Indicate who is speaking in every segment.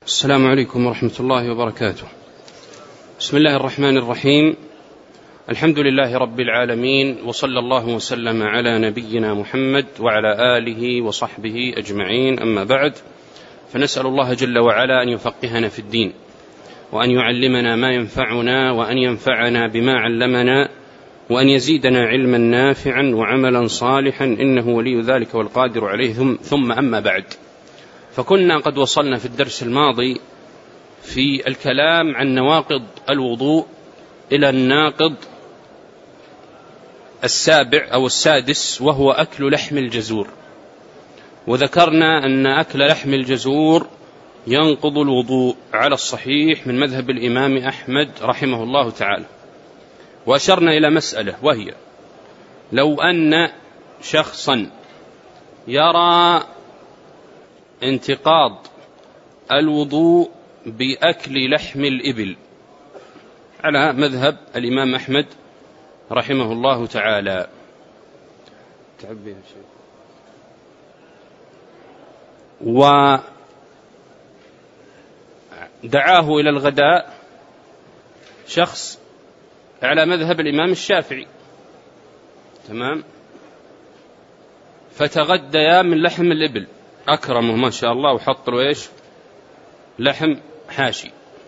Speaker 1: السلام عليكم ورحمة الله وبركاته. بسم الله الرحمن الرحيم. الحمد لله رب العالمين، وصلى الله وسلم على نبينا محمد وعلى آله وصحبه أجمعين، أما بعد، فنسأل الله جل وعلا أن يفقهنا في الدين، وأن يعلمنا ما ينفعنا، وأن ينفعنا بما علمنا، وأن يزيدنا علما نافعا وعملا صالحا، إنه ولي ذلك والقادر عليه. ثم أما بعد، فكنا قد وصلنا في الدرس الماضي في الكلام عن نواقض الوضوء إلى الناقض السابع أو السادس، وهو أكل لحم الجزور. وذكرنا أن أكل لحم الجزور ينقض الوضوء على الصحيح من مذهب الإمام أحمد رحمه الله تعالى. وأشرنا إلى مسألة، وهي لو أن شخصا يرى انتقاض الوضوء بأكل لحم الإبل على مذهب الإمام أحمد رحمه الله تعالى، ودعاه إلى الغداء شخص على مذهب الإمام الشافعي، تمام، فتغديا من لحم الإبل، أكرمه ما شاء الله وحط له إيش؟ لحم حاشي.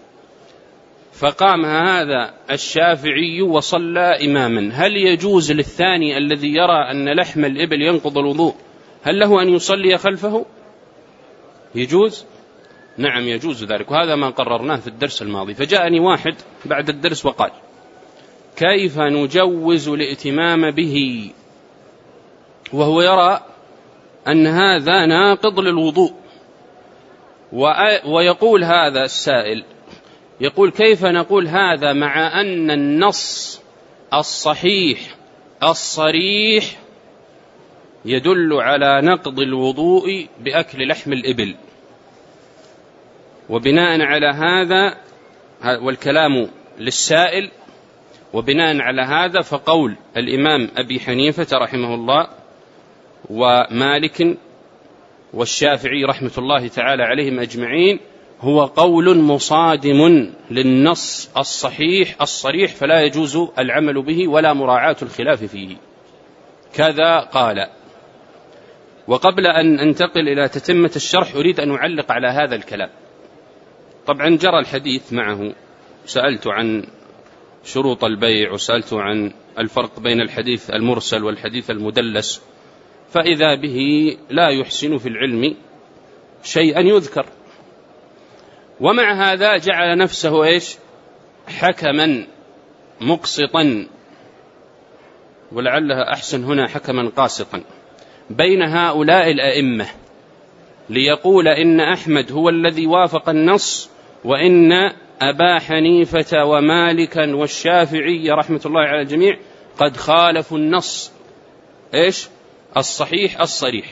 Speaker 1: فقام هذا الشافعي وصلى إماما، هل يجوز للثاني الذي يرى أن لحم الإبل ينقض الوضوء، هل له أن يصلي خلفه؟ يجوز؟ نعم يجوز ذلك، وهذا ما قررناه في الدرس الماضي. فجاءني واحد بعد الدرس وقال: كيف نجوز الائتمام به وهو يرى أن هذا ناقض للوضوء؟ ويقول هذا السائل، يقول: كيف نقول هذا مع أن النص الصحيح الصريح يدل على نقض الوضوء بأكل لحم الإبل؟ وبناء على هذا، والكلام للسائل، وبناء على هذا فقول الإمام أبي حنيفة رحمه الله ومالك والشافعي رحمة الله تعالى عليهم أجمعين هو قول مصادم للنص الصحيح الصريح، فلا يجوز العمل به ولا مراعاة الخلاف فيه. كذا قال. وقبل أن أنتقل إلى تتمة الشرح أريد أن أعلق على هذا الكلام. طبعا جرى الحديث معه، سألت عن شروط البيع، وسألت عن الفرق بين الحديث المرسل والحديث المدلس، فإذا به لا يحسن في العلم شيئا يذكر. ومع هذا جعل نفسه إيش؟ حكما مقسطا، ولعلها أحسن هنا حكما قاسطا بين هؤلاء الأئمة، ليقول إن أحمد هو الذي وافق النص، وإن أبا حنيفة ومالكا والشافعي رحمة الله على الجميع قد خالفوا النص إيش؟ الصحيح الصريح.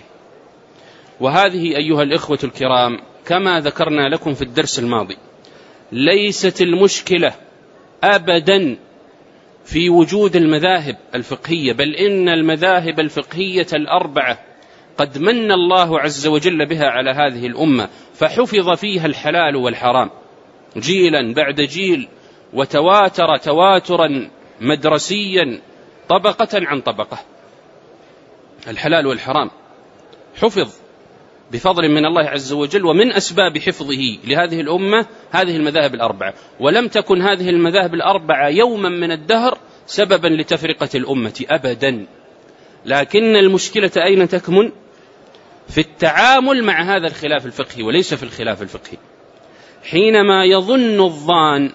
Speaker 1: وهذه أيها الإخوة الكرام كما ذكرنا لكم في الدرس الماضي، ليست المشكلة أبدا في وجود المذاهب الفقهية، بل إن المذاهب الفقهية الأربعة قد من الله عز وجل بها على هذه الأمة، فحفظ فيها الحلال والحرام جيلا بعد جيل، وتواتر تواترا مدرسيا طبقة عن طبقة. الحلال والحرام حفظ بفضل من الله عز وجل، ومن أسباب حفظه لهذه الأمة هذه المذاهب الأربعة. ولم تكن هذه المذاهب الأربعة يوما من الدهر سببا لتفرقة الأمة أبدا، لكن المشكلة أين تكمن؟ في التعامل مع هذا الخلاف الفقهي وليس في الخلاف الفقهي. حينما يظن الظان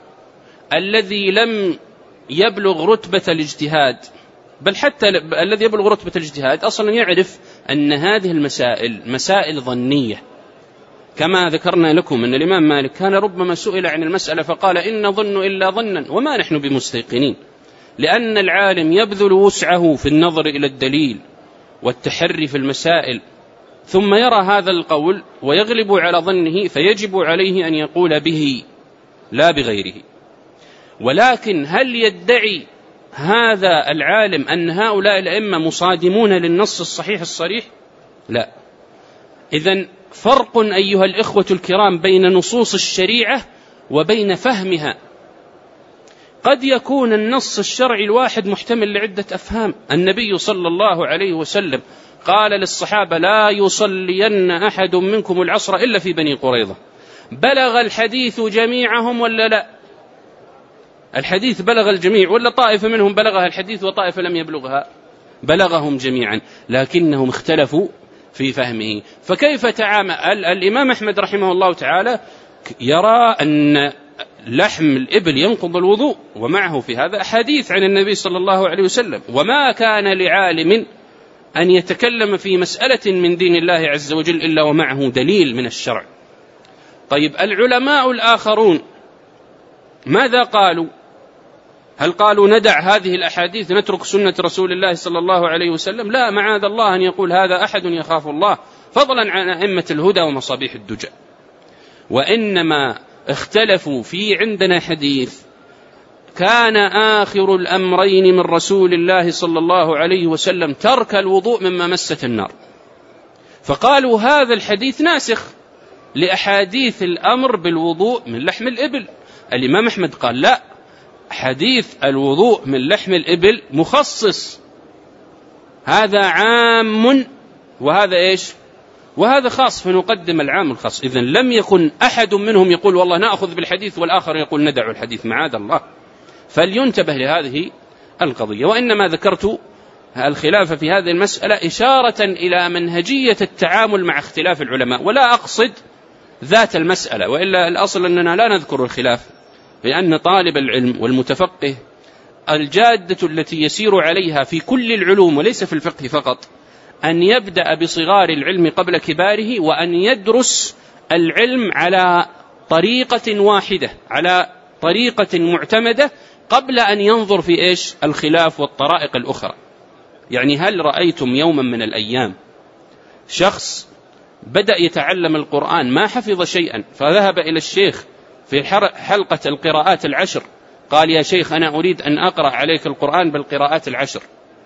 Speaker 1: الذي لم يبلغ رتبة الاجتهاد، بل حتى الذي يبلغ رتبة الاجتهاد أصلا يعرف أن هذه المسائل مسائل ظنية، كما ذكرنا لكم أن الإمام مالك كان ربما سئل عن المسألة فقال: إن ظن إلا ظنا وما نحن بمستيقنين، لأن العالم يبذل وسعه في النظر إلى الدليل والتحري في المسائل، ثم يرى هذا القول ويغلب على ظنه، فيجب عليه أن يقول به لا بغيره. ولكن هل يدعي هذا العالم أن هؤلاء الأئمة مصادمون للنص الصحيح الصريح؟ لا. إذن فرق أيها الإخوة الكرام بين نصوص الشريعة وبين فهمها. قد يكون النص الشرعي الواحد محتمل لعدة أفهام. النبي صلى الله عليه وسلم قال للصحابة: لا يصلين أحد منكم العصر إلا في بني قريظة. بلغ الحديث جميعهم ولا لا؟ الحديث بلغ الجميع ولا طائفة منهم بلغها الحديث وطائفة لم يبلغها؟ بلغهم جميعا، لكنهم اختلفوا في فهمه. فكيف تعامل الإمام أحمد رحمه الله تعالى؟ يرى أن لحم الإبل ينقض الوضوء، ومعه في هذا أحاديث عن النبي صلى الله عليه وسلم. وما كان لعالم أن يتكلم في مسألة من دين الله عز وجل إلا ومعه دليل من الشرع. طيب، العلماء الآخرون ماذا قالوا؟ هل قالوا ندع هذه الأحاديث نترك سنة رسول الله صلى الله عليه وسلم؟ لا، معاذ الله أن يقول هذا أحد يخاف الله، فضلا عن أئمة الهدى ومصابيح الدجى. وإنما اختلفوا في عندنا حديث كان آخر الأمرين من رسول الله صلى الله عليه وسلم ترك الوضوء مما مست النار، فقالوا هذا الحديث ناسخ لأحاديث الأمر بالوضوء من لحم الإبل. الإمام أحمد قال لا، حديث الوضوء من لحم الإبل مخصص، هذا عام وهذا إيش؟ وهذا خاص، فنقدم العام الخاص. إذن لم يكن أحد منهم يقول والله نأخذ بالحديث والآخر يقول ندع الحديث، معاذ الله. فلينتبه لهذه القضية. وإنما ذكرت الخلاف في هذه المسألة إشارة إلى منهجية التعامل مع اختلاف العلماء، ولا أقصد ذات المسألة، وإلا الأصل أننا لا نذكر الخلاف، لأن طالب العلم والمتفقه الجادة التي يسير عليها في كل العلوم وليس في الفقه فقط أن يبدأ بصغار العلم قبل كباره، وأن يدرس العلم على طريقة واحدة، على طريقة معتمدة، قبل أن ينظر في إيش الخلاف والطرائق الأخرى. يعني هل رأيتم يوما من الأيام شخص بدأ يتعلم القرآن ما حفظ شيئا فذهب إلى الشيخ في حلقة القراءات العشر قال: يا شيخ أنا أريد أن أقرأ عليك القرآن بالقراءات العشر،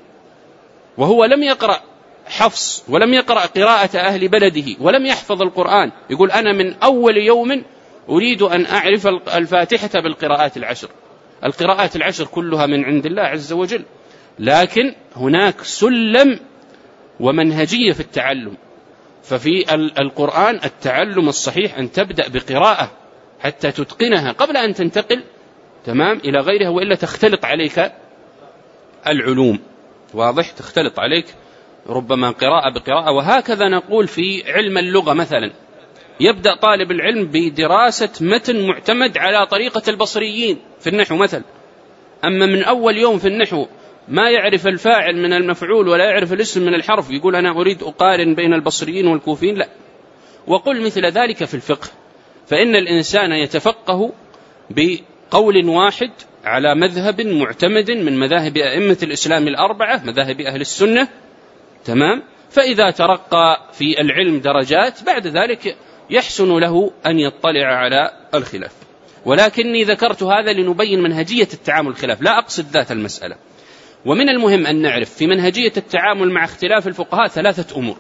Speaker 1: وهو لم يقرأ حفص ولم يقرأ قراءة أهل بلده ولم يحفظ القرآن، يقول أنا من أول يوم أريد أن أعرف الفاتحة بالقراءات العشر. القراءات العشر كلها من عند الله عز وجل، لكن هناك سلم ومنهجية في التعلم. ففي القرآن التعلم الصحيح أن تبدأ بقراءة حتى تتقنها قبل أن تنتقل تمام إلى غيرها، وإلا تختلط عليك العلوم. واضح؟ تختلط عليك ربما قراءة بقراءة. وهكذا نقول في علم اللغة مثلا، يبدأ طالب العلم بدراسة متن معتمد على طريقة البصريين في النحو مثلا، أما من أول يوم في النحو ما يعرف الفاعل من المفعول ولا يعرف الاسم من الحرف يقول أنا أريد أقارن بين البصريين والكوفيين، لا. وقل مثل ذلك في الفقه، فإن الإنسان يتفقه بقول واحد على مذهب معتمد من مذاهب أئمة الإسلام الأربعة، مذاهب أهل السنة، تمام. فإذا ترقى في العلم درجات بعد ذلك يحسن له أن يطلع على الخلاف. ولكني ذكرت هذا لنبين منهجية التعامل الخلاف، لا أقصد ذات المسألة. ومن المهم أن نعرف في منهجية التعامل مع اختلاف الفقهاء 3 أمور.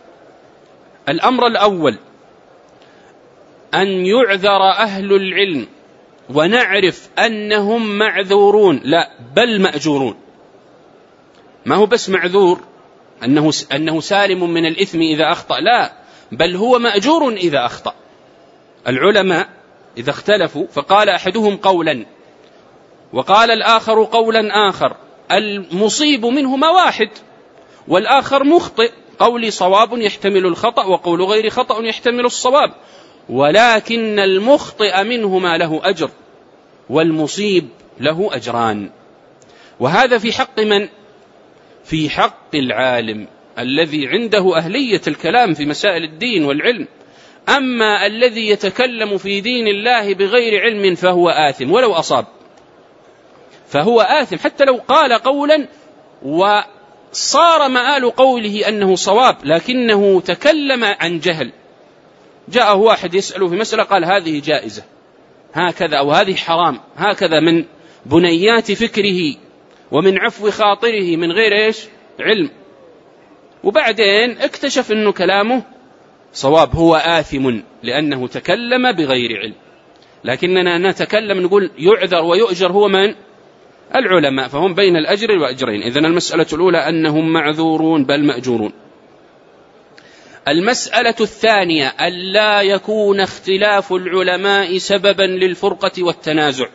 Speaker 1: الأمر الأول أن يعذر أهل العلم ونعرف أنهم معذورون، لا بل مأجورون. ما هو بس معذور أنه سالم من الإثم إذا أخطأ، لا، بل هو مأجور إذا أخطأ. العلماء إذا اختلفوا فقال أحدهم قولا وقال الآخر قولا آخر، المصيب منهما واحد والآخر مخطئ، قولي صواب يحتمل الخطأ وقول غير خطأ يحتمل الصواب، ولكن المخطئ منهما له أجر والمصيب له أجران. وهذا في حق من؟ في حق العالم الذي عنده أهلية الكلام في مسائل الدين والعلم. أما الذي يتكلم في دين الله بغير علم فهو آثم ولو أصاب، فهو آثم حتى لو قال قولا وصار مآل قوله أنه صواب لكنه تكلم عن جهل. جاءه واحد يسأله في مسألة قال هذه جائزة هكذا أو هذه حرام هكذا، من بنيات فكره ومن عفو خاطره من غير إيش علم، وبعدين اكتشف أنه كلامه صواب هو آثم لأنه تكلم بغير علم، لكننا نتكلم نقول يعذر ويؤجر هو من؟ العلماء، فهم بين الأجر وأجرين. إذن المسألة الأولى أنهم معذورون بل مأجورون. المسألة الثانية ألا يكون اختلاف العلماء سببا للفرقة والتنازع،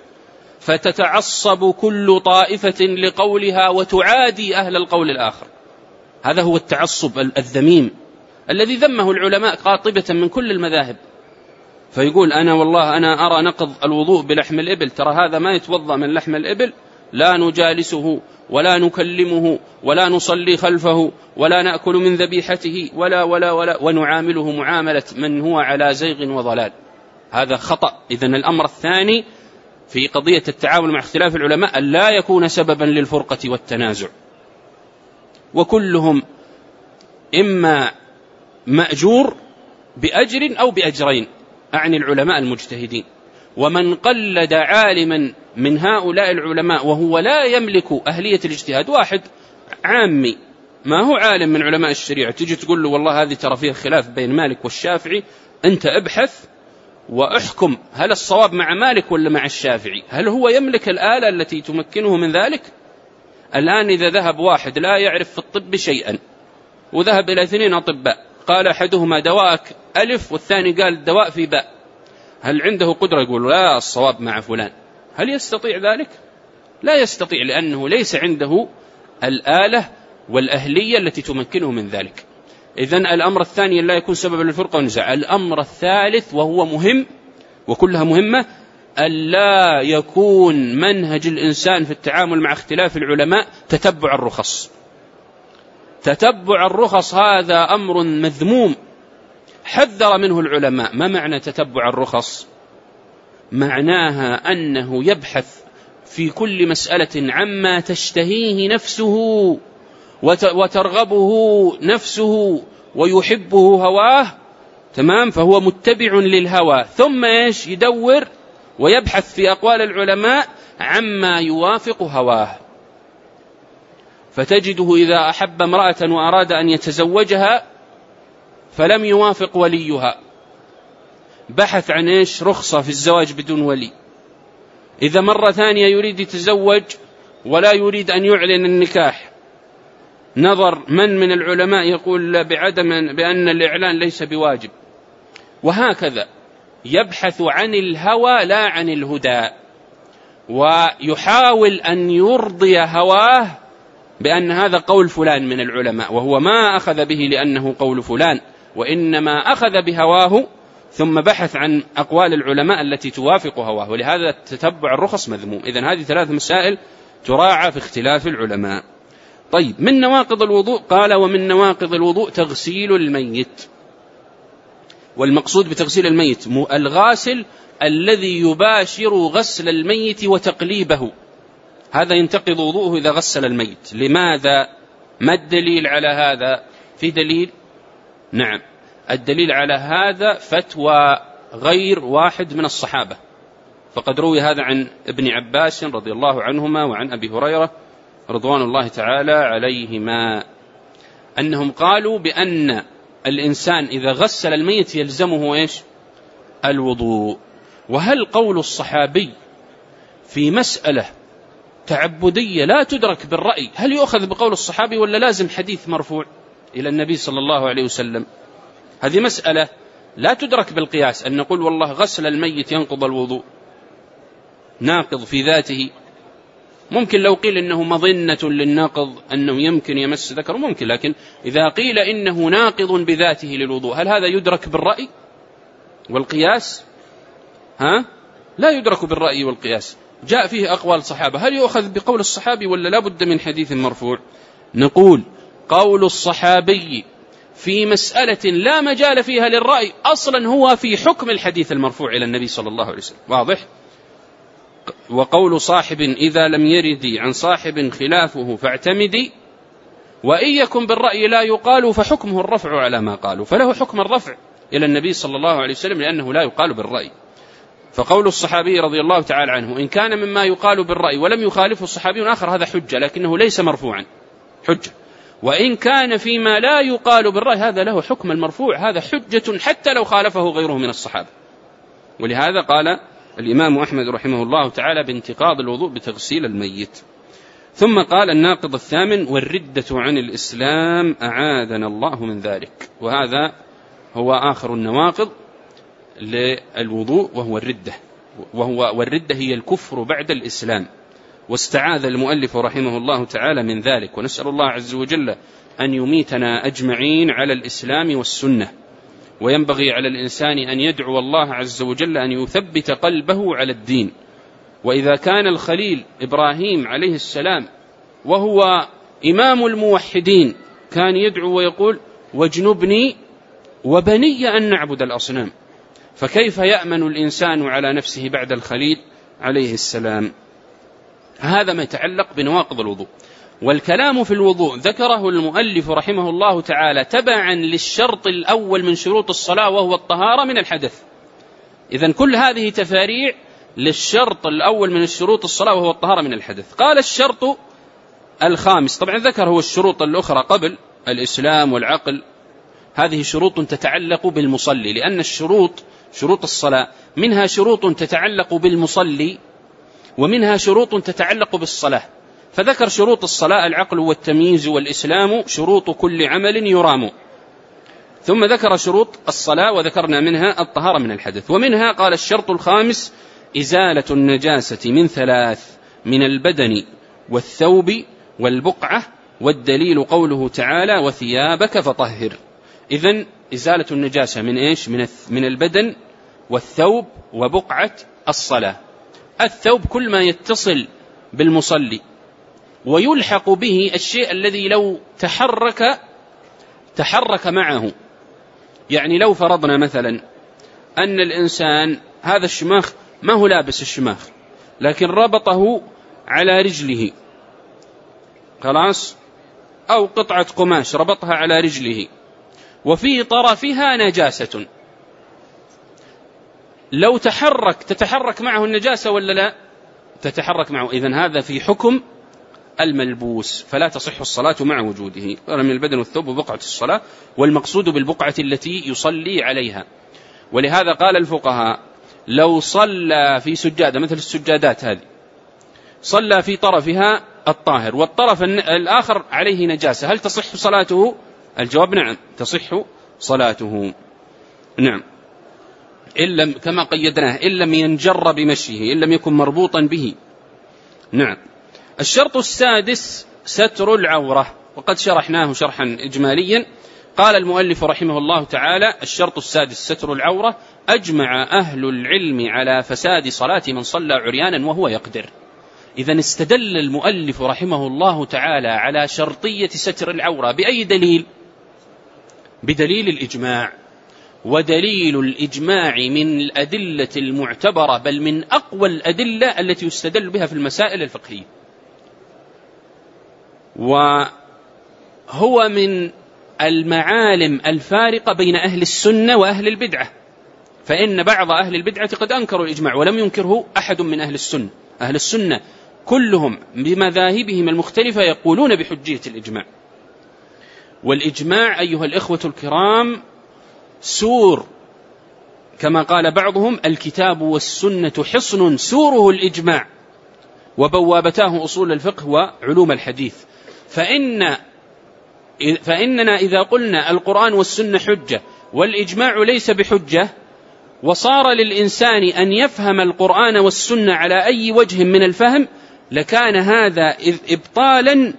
Speaker 1: فتتعصب كل طائفة لقولها وتعادي أهل القول الآخر. هذا هو التعصب الذميم الذي ذمه العلماء قاطبة من كل المذاهب، فيقول أنا والله أنا أرى نقض الوضوء بلحم الإبل، ترى هذا ما يتوضأ من لحم الإبل، لا نجالسه ولا نكلمه ولا نصلي خلفه ولا نأكل من ذبيحته ولا ولا ولا، ونعامله معاملة من هو على زيغ وضلال. هذا خطأ. إذن الأمر الثاني في قضية التعامل مع اختلاف العلماء أن لا يكون سببا للفرقة والتنازع، وكلهم إما مأجور بأجر أو بأجرين، أعني العلماء المجتهدين. ومن قلد عالما من هؤلاء العلماء وهو لا يملك أهلية الاجتهاد، واحد عامي ما هو عالم من علماء الشريعة، تيجي تقول له والله هذه ترى فيها خلاف بين مالك والشافعي، أنت ابحث وأحكم هل الصواب مع مالك ولا مع الشافعي، هل هو يملك الآلة التي تمكنه من ذلك؟ الآن إذا ذهب واحد لا يعرف في الطب شيئا وذهب إلى 2 أطباء، قال أحدهما دواءك ألف والثاني قال دواء في باء، هل عنده قدرة يقول لا الصواب مع فلان؟ هل يستطيع ذلك؟ لا يستطيع، لأنه ليس عنده الآلة والأهلية التي تمكنه من ذلك. إذن الأمر الثاني لا يكون سببا للفرقة والنزاع. الأمر الثالث وهو مهم وكلها مهمة، ألا يكون منهج الإنسان في التعامل مع اختلاف العلماء تتبع الرخص. تتبع الرخص هذا أمر مذموم حذر منه العلماء. ما معنى تتبع الرخص؟ معناها أنه يبحث في كل مسألة عما تشتهيه نفسه وترغبه نفسه ويحبه هواه، تمام، فهو متبع للهوى، ثم يدور ويبحث في أقوال العلماء عما يوافق هواه. فتجده إذا أحب امرأة وأراد أن يتزوجها فلم يوافق وليها، بحث عن رخصة في الزواج بدون ولي. إذا مرة ثانية يريد يتزوج ولا يريد أن يعلن النكاح، نظر من العلماء يقول بأن الإعلان ليس بواجب، وهكذا يبحث عن الهوى لا عن الهدى، ويحاول أن يرضي هواه بأن هذا قول فلان من العلماء، وهو ما أخذ به لأنه قول فلان، وإنما أخذ بهواه ثم بحث عن أقوال العلماء التي توافق هواه، ولهذا تتبع الرخص مذموم. إذن هذه 3 مسائل تراعى في اختلاف العلماء. طيب، من نواقض الوضوء قال ومن نواقض الوضوء تغسيل الميت. والمقصود بتغسيل الميت الغاسل الذي يباشر غسل الميت وتقليبه، هذا ينتقض وضوءه إذا غسل الميت. لماذا؟ ما الدليل على هذا؟ في دليل؟ نعم، الدليل على هذا فتوى غير واحد من الصحابة، فقد روي هذا عن ابن عباس رضي الله عنهما وعن أبي هريرة رضوان الله تعالى عليهما، أنهم قالوا بأن الإنسان إذا غسل الميت يلزمه الوضوء. وهل قول الصحابي في مسألة تعبدية لا تدرك بالرأي هل يؤخذ بقول الصحابي ولا لازم حديث مرفوع إلى النبي صلى الله عليه وسلم؟ هذه مسألة لا تدرك بالقياس، أن نقول والله غسل الميت ينقض الوضوء، ناقض في ذاته. ممكن لو قيل إنه مظنة للناقض أنه يمكن يمس ذكر ممكن، لكن إذا قيل إنه ناقض بذاته للوضوء هل هذا يدرك بالرأي والقياس؟ لا يدرك بالرأي والقياس. جاء فيه أقوال صحابة، هل يؤخذ بقول الصحابي ولا لا بد من حديث مرفوع؟ نقول قول الصحابي في مسألة لا مجال فيها للرأي أصلا هو في حكم الحديث المرفوع إلى النبي صلى الله عليه وسلم، واضح؟ وقول صاحب إذا لم يرد عن صاحب خلافه فاعتمدي، وإن يكن بالرأي لا يقال فحكمه الرفع على ما قالوا، فله حكم الرفع إلى النبي صلى الله عليه وسلم لأنه لا يقال بالرأي. فقول الصحابي رضي الله تعالى عنه إن كان مما يقال بالرأي ولم يخالفه الصحابي آخر هذا حجة، لكنه ليس مرفوعا حجة. وإن كان فيما لا يقال بالرأي هذا له حكم المرفوع، هذا حجة حتى لو خالفه غيره من الصحابة. ولهذا قال الإمام أحمد رحمه الله تعالى بانتقاض الوضوء بتغسيل الميت. ثم قال الناقض الثامن: والردة عن الإسلام أعاذنا الله من ذلك. وهذا هو آخر النواقض للوضوء، وهو الردة، والردة هي الكفر بعد الإسلام. واستعاذ المؤلف رحمه الله تعالى من ذلك، ونسأل الله عز وجل أن يميتنا أجمعين على الإسلام والسنة. وينبغي على الإنسان أن يدعو الله عز وجل أن يثبت قلبه على الدين. وإذا كان الخليل إبراهيم عليه السلام وهو إمام الموحدين كان يدعو ويقول: واجنبني وبني أن نعبد الأصنام، فكيف يأمن الإنسان على نفسه بعد الخليل عليه السلام؟ هذا ما يتعلق بنواقض الوضوء. والكلام في الوضوء ذكره المؤلف رحمه الله تعالى تبعا للشرط الأول من شروط الصلاة، وهو الطهارة من الحدث. إذن كل هذه تفاريع للشرط الأول من الشروط الصلاة، وهو الطهارة من الحدث. قال الشرط الخامس، طبعا ذكر هو الشروط الأخرى قبل: الإسلام والعقل، هذه شروط تتعلق بالمصلي، لأن شروط الصلاة منها شروط تتعلق بالمصلي، ومنها شروط تتعلق بالصلاة. فذكر شروط الصلاة: العقل والتمييز والإسلام شروط كل عمل يرام. ثم ذكر شروط الصلاة، وذكرنا منها الطهارة من الحدث. ومنها قال الشرط الخامس: إزالة النجاسة من ثلاث: من البدن والثوب والبقعة، والدليل قوله تعالى: وثيابك فطهر. إذن إزالة النجاسة من إيش؟ من البدن والثوب وبقعة الصلاة. الثوب كل ما يتصل بالمصلي، ويلحق به الشيء الذي لو تحرك معه. يعني لو فرضنا مثلا أن الإنسان هذا الشماخ ما هو لابس الشماخ، لكن ربطه على رجله، خلاص، أو قطعة قماش ربطها على رجله وفي طرفها نجاسة، لو تتحرك معه النجاسة ولا لا؟ تتحرك معه. إذن هذا في حكم الملبوس، فلا تصح الصلاة مع وجوده. من البدن والثوب وبقعة الصلاة، والمقصود بالبقعة التي يصلي عليها. ولهذا قال الفقهاء: لو صلى في سجادة مثل السجادات هذه، صلى في طرفها الطاهر والطرف الآخر عليه نجاسة، هل تصح صلاته؟ الجواب: نعم، تصح صلاته، نعم، كما قيدناه، إن لم ينجر بمشيه، إن لم يكن مربوطا به. نعم. الشرط السادس: ستر العورة، وقد شرحناه شرحا إجماليا. قال المؤلف رحمه الله تعالى: الشرط السادس ستر العورة. أجمع أهل العلم على فساد صلاة من صلى عريانا وهو يقدر. إذن استدل المؤلف رحمه الله تعالى على شرطية ستر العورة بأي دليل؟ بدليل الإجماع. ودليل الإجماع من الأدلة المعتبرة، بل من أقوى الأدلة التي يستدل بها في المسائل الفقهية، وهو من المعالم الفارقة بين أهل السنة وأهل البدعة. فإن بعض أهل البدعة قد أنكروا الإجماع ولم ينكره أحد من أهل السنة. أهل السنة كلهم بمذاهبهم المختلفة يقولون بحجية الإجماع. والإجماع أيها الإخوة الكرام سور، كما قال بعضهم: الكتاب والسنة حصن سوره الإجماع، وبوابتاه أصول الفقه وعلوم الحديث. فإننا إذا قلنا القرآن والسنة حجة والإجماع ليس بحجة، وصار للإنسان أن يفهم القرآن والسنة على أي وجه من الفهم، لكان هذا إبطالا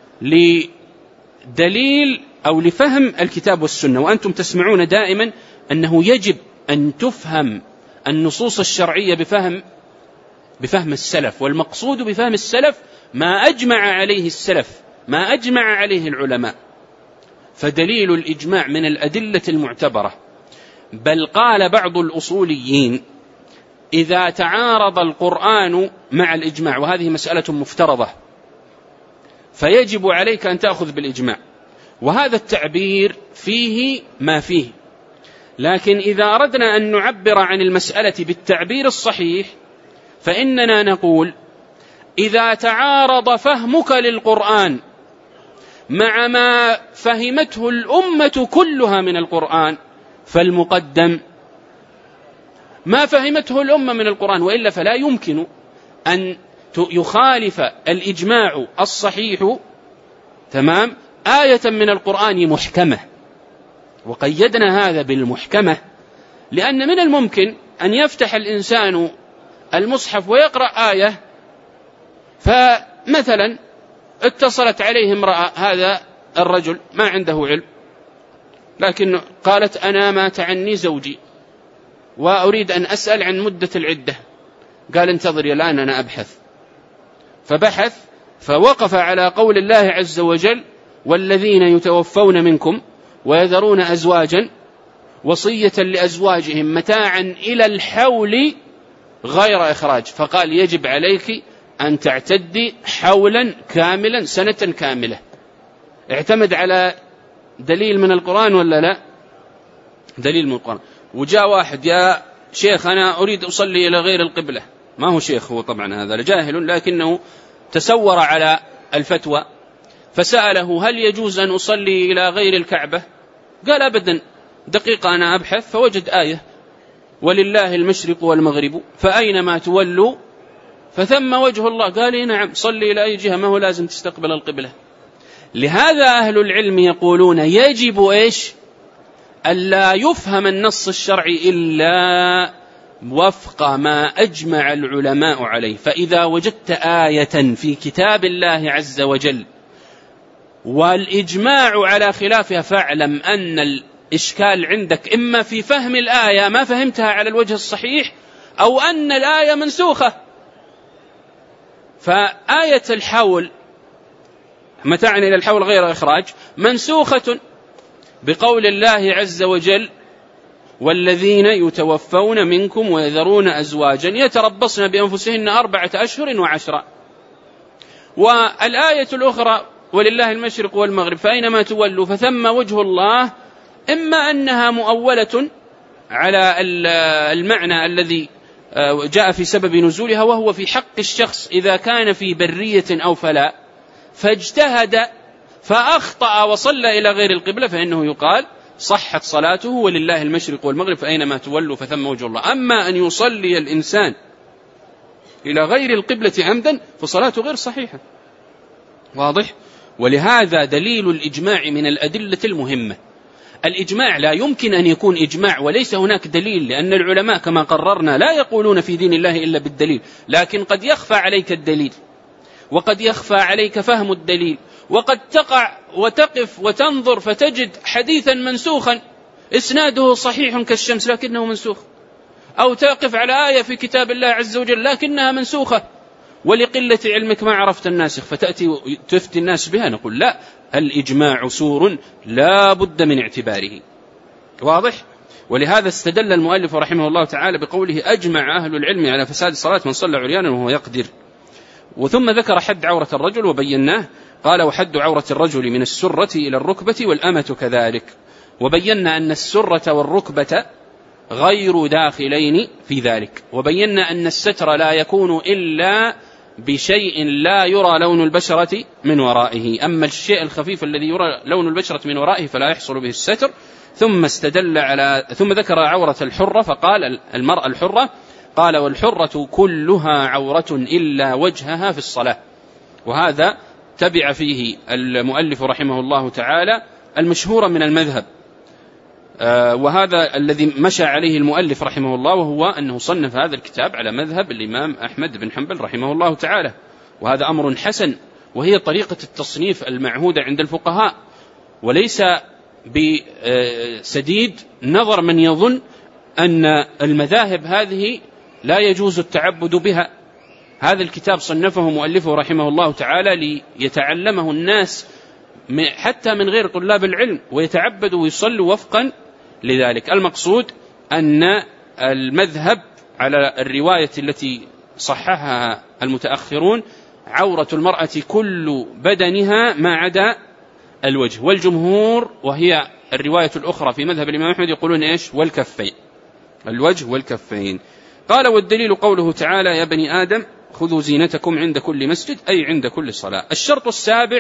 Speaker 1: لدليل أو لفهم الكتاب والسنة. وأنتم تسمعون دائما أنه يجب أن تفهم النصوص الشرعية بفهم السلف، والمقصود بفهم السلف ما أجمع عليه السلف، ما أجمع عليه العلماء. فدليل الإجماع من الأدلة المعتبرة. بل قال بعض الأصوليين: إذا تعارض القرآن مع الإجماع، وهذه مسألة مفترضة، فيجب عليك أن تأخذ بالإجماع. وهذا التعبير فيه ما فيه، لكن إذا أردنا أن نعبر عن المسألة بالتعبير الصحيح فإننا نقول: إذا تعارض فهمك للقرآن مع ما فهمته الأمة كلها من القرآن فالمقدم ما فهمته الأمة من القرآن، وإلا فلا يمكن أن يخالف الإجماع الصحيح تمام آية من القرآن محكمة. وقيدنا هذا بالمحكمة لأن من الممكن أن يفتح الإنسان المصحف ويقرأ آية، فمثلا اتصلت عليه امرأة، هذا الرجل ما عنده علم، لكن قالت أنا مات عني زوجي وأريد أن أسأل عن مدة العدة. قال انتظري الآن أنا أبحث. فبحث فوقف على قول الله عز وجل والذين يتوفون منكم ويذرون أزواجا وصية لأزواجهم متاعا إلى الحول غير إخراج، فقال يجب عليك أن تعتدي حولا كاملا، سنة كاملة. اعتمد على دليل من القرآن ولا لا؟ دليل من القرآن. وجاء واحد يا شيخ أنا أريد أصلي إلى غير القبلة، ما هو شيخ هو طبعا، هذا جاهل لكنه تسور على الفتوى، فسأله هل يجوز أن أصلي إلى غير الكعبة؟ قال أبدا، دقيقة أنا أبحث، فوجد آية ولله المشرق والمغرب فأينما تولوا فثم وجه الله. قال نعم صلي إلى أي جهة، ما هو لازم تستقبل القبلة. لهذا أهل العلم يقولون يجب إيش؟ ألا يفهم النص الشرعي إلا وفق ما أجمع العلماء عليه. فإذا وجدت آية في كتاب الله عز وجل والإجماع على خلافها فاعلم أن الإشكال عندك إما في فهم الآية ما فهمتها على الوجه الصحيح، أو أن الآية منسوخة. فآية الحول متاعا إلى الحول غير إخراج منسوخة بقول الله عز وجل والذين يتوفون منكم ويذرون أزواجا يتربصن بأنفسهن 4 أشهر و10. والآية الأخرى ولله المشرق والمغرب فأينما تولوا فثم وجه الله، إما أنها مؤولة على المعنى الذي جاء في سبب نزولها، وهو في حق الشخص إذا كان في برية أو فلاء فاجتهد فأخطأ وصلى إلى غير القبلة فإنه يقال صحت صلاته ولله المشرق والمغرب فأينما تولوا فثم وجه الله. أما أن يصلي الإنسان إلى غير القبلة عمدا فصلاته غير صحيحة. واضح؟ ولهذا دليل الإجماع من الأدلة المهمة. الإجماع لا يمكن أن يكون إجماع وليس هناك دليل، لأن العلماء كما قررنا لا يقولون في دين الله إلا بالدليل، لكن قد يخفى عليك الدليل وقد يخفى عليك فهم الدليل، وقد تقع وتقف وتنظر فتجد حديثا منسوخا إسناده صحيح كالشمس لكنه منسوخ، أو تقف على آية في كتاب الله عز وجل لكنها منسوخة، ولقلة علمك ما عرفت الناسخ فتأتي تفتي الناس بها. نقول لا، الإجماع سور لا بد من اعتباره. واضح؟ ولهذا استدل المؤلف رحمه الله تعالى بقوله أجمع أهل العلم على فساد الصلاة من صلى عريانا وهو يقدر. وثم ذكر حد عورة الرجل وبيناه، قال وحد عورة الرجل من السرة إلى الركبة والأمة كذلك. وبينا أن السرة والركبة غير داخلين في ذلك، وبينا أن الستر لا يكون إلا بشيء لا يرى لون البشرة من ورائه، أما الشيء الخفيف الذي يرى لون البشرة من ورائه فلا يحصل به الستر. ثم ذكر عورة الحرة فقال المرأة الحرة، قال والحرة كلها عورة إلا وجهها في الصلاة. وهذا تبع فيه المؤلف رحمه الله تعالى المشهور من المذهب، وهذا الذي مشى عليه المؤلف رحمه الله، وهو أنه صنف هذا الكتاب على مذهب الإمام أحمد بن حنبل رحمه الله تعالى، وهذا أمر حسن، وهي طريقة التصنيف المعهودة عند الفقهاء، وليس بسديد نظر من يظن أن المذاهب هذه لا يجوز التعبد بها. هذا الكتاب صنفه مؤلفه رحمه الله تعالى ليتعلمه الناس حتى من غير طلاب العلم ويتعبدوا ويصلوا وفقا لذلك. المقصود أن المذهب على الرواية التي صححها المتأخرون عورة المرأة كل بدنها ما عدا الوجه، والجمهور وهي الرواية الأخرى في مذهب الإمام أحمد يقولون إيش؟ والكفين، الوجه والكفين. قال والدليل قوله تعالى يا بني آدم خذوا زينتكم عند كل مسجد، أي عند كل صلاة. الشرط السابع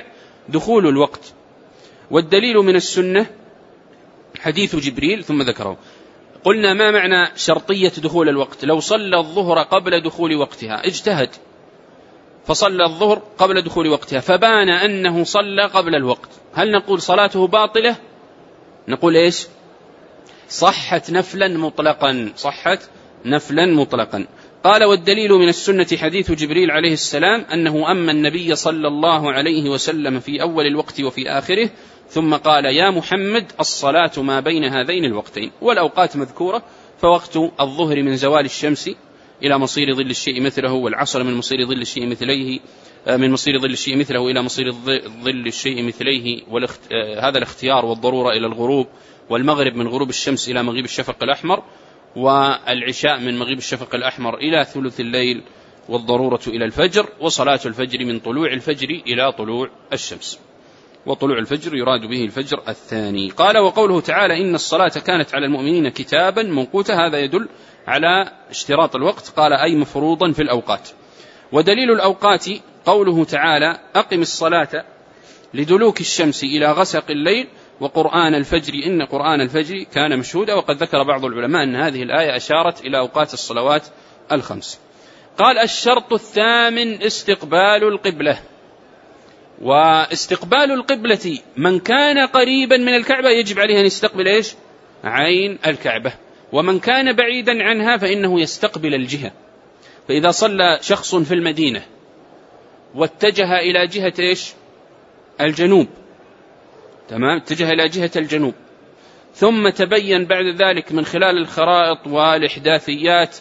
Speaker 1: دخول الوقت. والدليل من السنة حديث جبريل. ثم ذكره. قلنا ما معنى شرطية دخول الوقت؟ لو صلى الظهر قبل دخول وقتها، اجتهد فصلى الظهر قبل دخول وقتها فبان أنه صلى قبل الوقت، هل نقول صلاته باطلة؟ نقول إيش؟ صحت نفلا مطلقا، صحت نفلا مطلقا. قال والدليل من السنة حديث جبريل عليه السلام أنه أما النبي صلى الله عليه وسلم في أول الوقت وفي آخره، ثم قال يا محمد الصلاة ما بين هذين الوقتين. والأوقات مذكورة، فوقت الظهر من زوال الشمس إلى مصير ظل الشيء مثله، والعصر من مصير ظل الشيء مثليه، من مصير ظل الشيء مثله إلى مصير ظل الشيء مثليه، هذا الاختيار والضرورة إلى الغروب. والمغرب من غروب الشمس إلى مغيب الشفق الأحمر، والعشاء من مغيب الشفق الأحمر إلى ثلث الليل، والضرورة إلى الفجر. وصلاة الفجر من طلوع الفجر إلى طلوع الشمس، وطلوع الفجر يراد به الفجر الثاني. قال وقوله تعالى إن الصلاة كانت على المؤمنين كتابا موقوتا، هذا يدل على اشتراط الوقت، قال أي مفروضا في الأوقات. ودليل الأوقات قوله تعالى أقم الصلاة لدلوك الشمس إلى غسق الليل وقرآن الفجر إن قرآن الفجر كان مشهودا. وقد ذكر بعض العلماء أن هذه الآية أشارت إلى أوقات الصلوات الخمس. قال الشرط الثامن استقبال القبلة. واستقبال القبلة من كان قريبا من الكعبة يجب عليه أن يستقبل إيش؟ عين الكعبة. ومن كان بعيدا عنها فإنه يستقبل الجهة. فإذا صلى شخص في المدينة واتجه إلى جهة إيش؟ الجنوب، تمام، اتجه إلى جهة الجنوب، ثم تبين بعد ذلك من خلال الخرائط والإحداثيات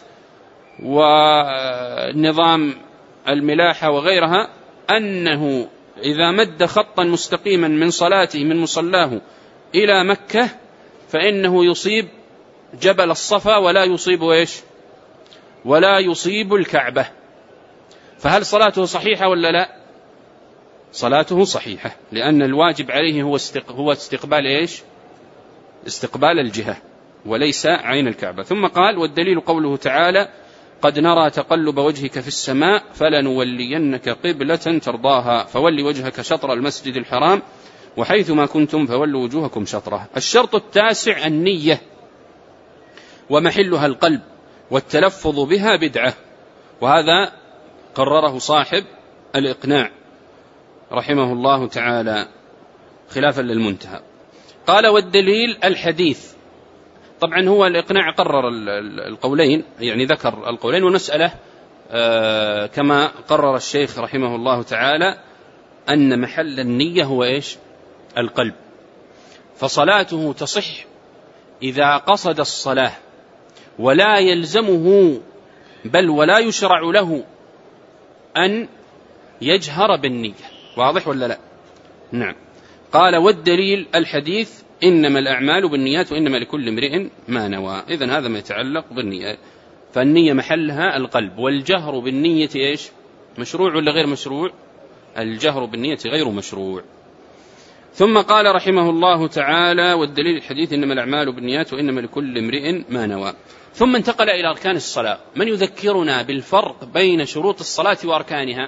Speaker 1: ونظام الملاحة وغيرها أنه إذا مد خطا مستقيما من صلاته من مصلاه إلى مكة فإنه يصيب جبل الصفا ولا يصيب إيش؟ ولا يصيب الكعبة. فهل صلاته صحيحة ولا لا؟ صلاته صحيحة، لأن الواجب عليه هو استقبال إيش؟ استقبال الجهة وليس عين الكعبة. ثم قال والدليل قوله تعالى قد نرى تقلب وجهك في السماء فلنولينك قبلة ترضاها فول وجهك شطر المسجد الحرام وحيثما كنتم فولوا وجوهكم شطره. الشرط التاسع النية، ومحلها القلب، والتلفظ بها بدعة، وهذا قرره صاحب الإقناع رحمه الله تعالى خلافا للمنتهى. قال والدليل الحديث. طبعا هو الإقناع قرر القولين، يعني ذكر القولين، والمسألة كما قرر الشيخ رحمه الله تعالى أن محل النية هو إيش؟ القلب. فصلاته تصح إذا قصد الصلاة ولا يلزمه بل ولا يشرع له أن يجهر بالنية. واضح ولا لا؟ نعم. قال والدليل الحديث إنما الأعمال بالنيات وإنما لكل امرئ ما نوى. إذن هذا ما يتعلق بالنية، فالنية محلها القلب، والجهر بالنية إيش؟ مشروع ولا غير مشروع؟ الجهر بالنية غير مشروع. ثم قال رحمه الله تعالى والدليل الحديث إنما الأعمال بالنيات وإنما لكل امرئ ما نوى. ثم انتقل إلى أركان الصلاة. من يذكرنا بالفرق بين شروط الصلاة وأركانها؟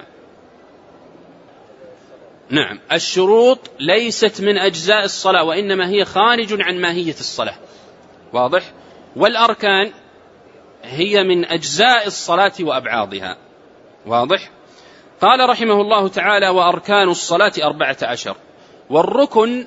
Speaker 1: نعم، الشروط ليست من أجزاء الصلاة وإنما هي خارج عن ماهية الصلاة. واضح؟ والأركان هي من أجزاء الصلاة وأبعاضها. واضح؟ قال رحمه الله تعالى وأركان الصلاة 14. والركن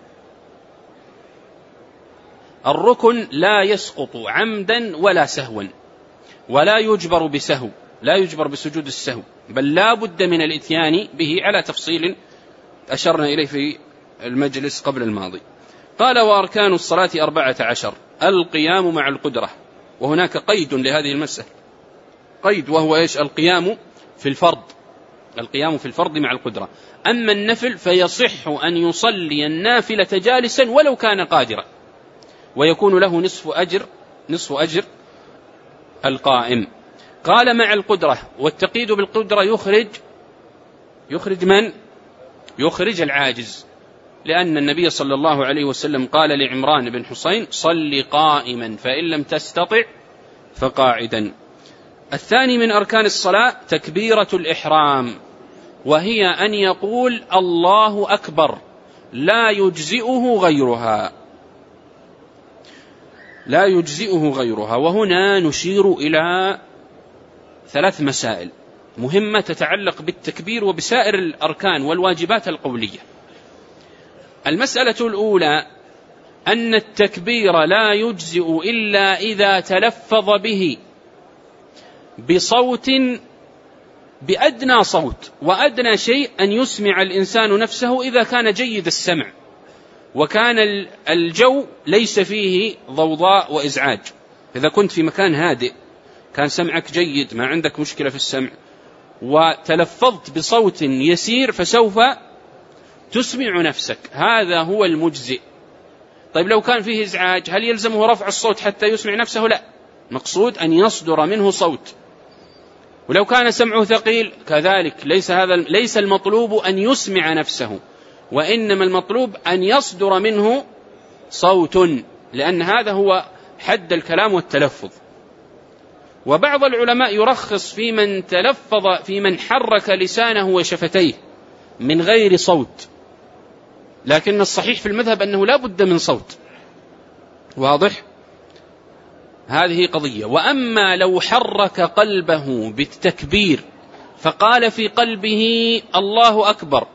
Speaker 1: لا يسقط عمدا ولا سهوا، ولا يجبر بسهو، لا يجبر بسجود السهو، بل لا بد من الاتيان به على تفصيل أشرنا إليه في المجلس قبل الماضي. قال وأركان الصلاة 14. القيام مع القدرة، وهناك قيد لهذه المسألة، قيد وهو إيش؟ القيام في الفرض، القيام في الفرض مع القدرة. أما النفل فيصح أن يصلي النافلة جالسا ولو كان قادرا، ويكون له نصف أجر القائم. قال مع القدرة، والتقييد بالقدرة يخرج من؟ يخرج العاجز، لأن النبي صلى الله عليه وسلم قال لعمران بن حسين صل قائما فإن لم تستطع فقاعدا. الثاني من أركان الصلاة تكبيرة الإحرام، وهي أن يقول الله أكبر لا يجزئه غيرها، لا يجزئه غيرها. وهنا نشير إلى 3 مسائل مهمة تتعلق بالتكبير وبسائر الأركان والواجبات القولية. المسألة الأولى أن التكبير لا يجزئ إلا إذا تلفظ به بصوت، بأدنى صوت، وأدنى شيء أن يسمع الإنسان نفسه إذا كان جيد السمع وكان الجو ليس فيه ضوضاء وإزعاج. إذا كنت في مكان هادئ كان سمعك جيد ما عندك مشكلة في السمع وتلفظت بصوت يسير فسوف تسمع نفسك، هذا هو المجزئ. طيب لو كان فيه إزعاج هل يلزمه رفع الصوت حتى يسمع نفسه؟ لا، مقصود أن يصدر منه صوت. ولو كان سمعه ثقيل كذلك ليس المطلوب أن يسمع نفسه، وإنما المطلوب أن يصدر منه صوت، لأن هذا هو حد الكلام والتلفظ. وبعض العلماء يرخص في من حرك لسانه وشفتيه من غير صوت، لكن الصحيح في المذهب أنه لا بد من صوت. واضح؟ هذه قضية. وأما لو حرك قلبه بالتكبير فقال في قلبه الله أكبر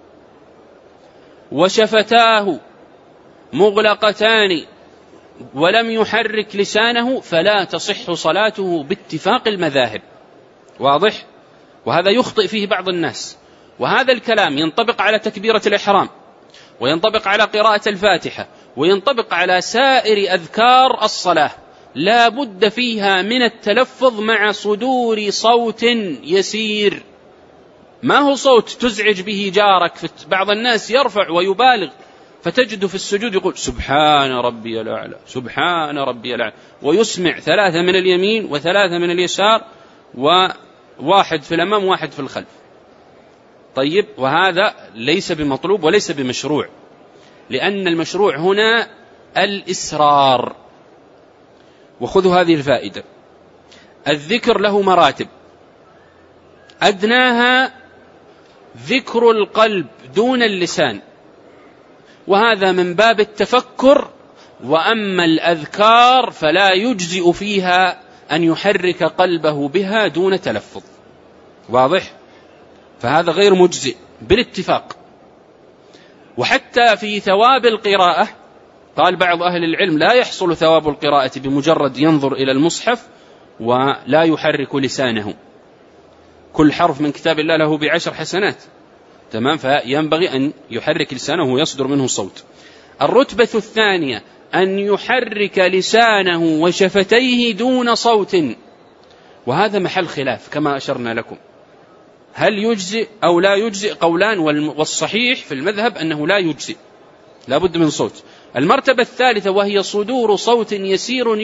Speaker 1: وشفتاه مغلقتان ولم يحرك لسانه فلا تصح صلاته باتفاق المذاهب. واضح؟ وهذا يخطئ فيه بعض الناس. وهذا الكلام ينطبق على تكبيرة الإحرام، وينطبق على قراءة الفاتحة، وينطبق على سائر أذكار الصلاة، لا بد فيها من التلفظ مع صدور صوت يسير، ما هو صوت تزعج به جارك. بعض الناس يرفع ويبالغ فتجد في السجود يقول سبحان ربي الأعلى سبحان ربي الأعلى، ويسمع 3 من اليمين و3 من اليسار، وواحد في الأمام واحد في الخلف. طيب، وهذا ليس بمطلوب وليس بمشروع، لأن المشروع هنا الإسرار. وخذوا هذه الفائدة: الذكر له مراتب، أدناها ذكر القلب دون اللسان، وهذا من باب التفكر. وأما الأذكار فلا يجزئ فيها أن يحرك قلبه بها دون تلفظ. واضح؟ فهذا غير مجزئ بالاتفاق. وحتى في ثواب القراءة قال بعض أهل العلم لا يحصل ثواب القراءة بمجرد ينظر إلى المصحف ولا يحرك لسانه، كل حرف من كتاب الله له ب10 حسنات، تمام؟ فينبغي أن يحرك لسانه ويصدر منه صوت. الرتبة الثانية أن يحرك لسانه وشفتيه دون صوت، وهذا محل خلاف كما أشرنا لكم، هل يجزئ أو لا يجزئ؟ قولان، والصحيح في المذهب أنه لا يجزئ، لا بد من صوت. المرتبة الثالثة وهي صدور صوت يسير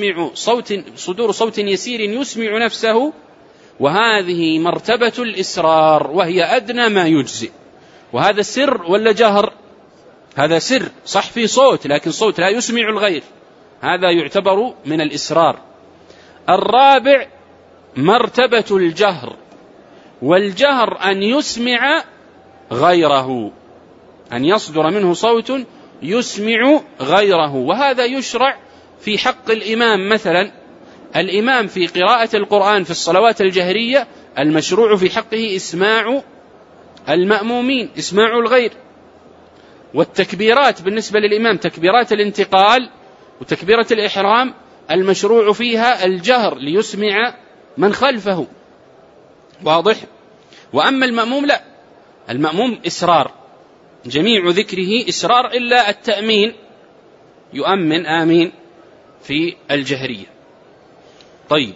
Speaker 1: يسمع نفسه، وهذه مرتبة الإسرار وهي أدنى ما يجزئ. وهذا سر ولا جهر؟ هذا سر، صح في صوت لكن صوت لا يسمع الغير، هذا يعتبر من الإسرار. الرابع مرتبة الجهر، والجهر أن يسمع غيره، أن يصدر منه صوت يسمع غيره، وهذا يشرع في حق الإمام. مثلا الإمام في قراءة القرآن في الصلوات الجهرية المشروع في حقه إسماع المأمومين، إسماع الغير. والتكبيرات بالنسبة للإمام تكبيرات الانتقال وتكبيرة الإحرام المشروع فيها الجهر ليسمع من خلفه. واضح؟ وأما المأموم لا، المأموم إسرار، جميع ذكره إسرار إلا التأمين، يؤمن آمين في الجهرية. طيب،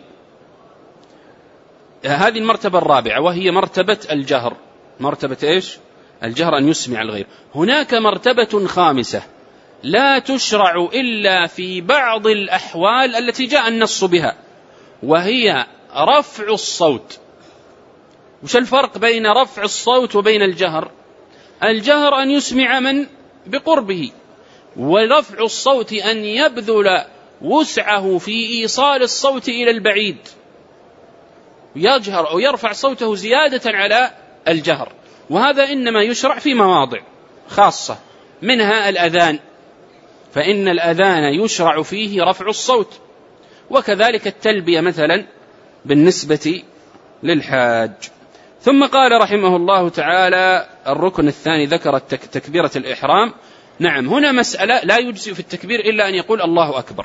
Speaker 1: هذه المرتبة الرابعة وهي مرتبة الجهر. مرتبة إيش؟ الجهر، أن يسمع الغير. هناك مرتبة خامسة لا تشرع إلا في بعض الأحوال التي جاء النص بها، وهي رفع الصوت. وش الفرق بين رفع الصوت وبين الجهر؟ الجهر أن يسمع من بقربه، ورفع الصوت أن يبذل وسعه في إيصال الصوت إلى البعيد، يجهر أو يرفع صوته زيادة على الجهر، وهذا إنما يشرع في مواضع خاصة، منها الأذان، فإن الأذان يشرع فيه رفع الصوت، وكذلك التلبية مثلا بالنسبة للحاج. ثم قال رحمه الله تعالى الركن الثاني ذكر تكبيرة الإحرام. نعم، هنا مسألة لا يجزئ في التكبير إلا أن يقول الله أكبر،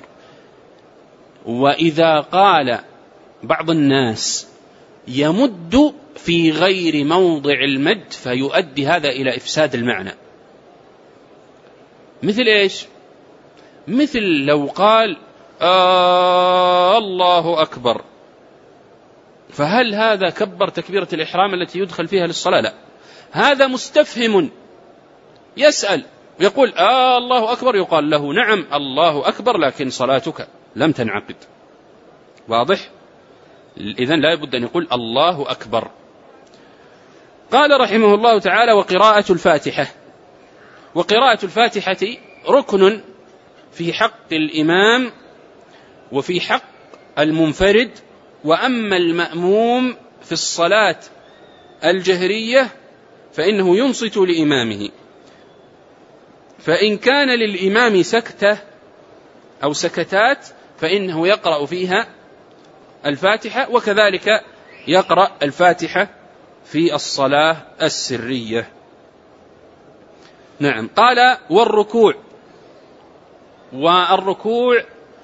Speaker 1: وإذا قال بعض الناس يمد في غير موضع المد فيؤدي هذا إلى إفساد المعنى. مثل إيش؟ مثل لو قال الله أكبر، فهل هذا كبر تكبيرة الإحرام التي يدخل فيها للصلاة؟ لا، هذا مستفهم يسأل يقول الله أكبر، يقال له نعم الله أكبر لكن صلاتك لم تنعقد. واضح؟ إذن لا بد أن يقول الله أكبر. قال رحمه الله تعالى وقراءة الفاتحة. وقراءة الفاتحة ركن في حق الإمام وفي حق المنفرد، وأما المأموم في الصلاة الجهرية فإنه ينصت لإمامه، فإن كان للإمام سكتة أو سكتات فإنه يقرأ فيها الفاتحة، وكذلك يقرأ الفاتحة في الصلاة السرية. نعم. قال والركوع. والركوع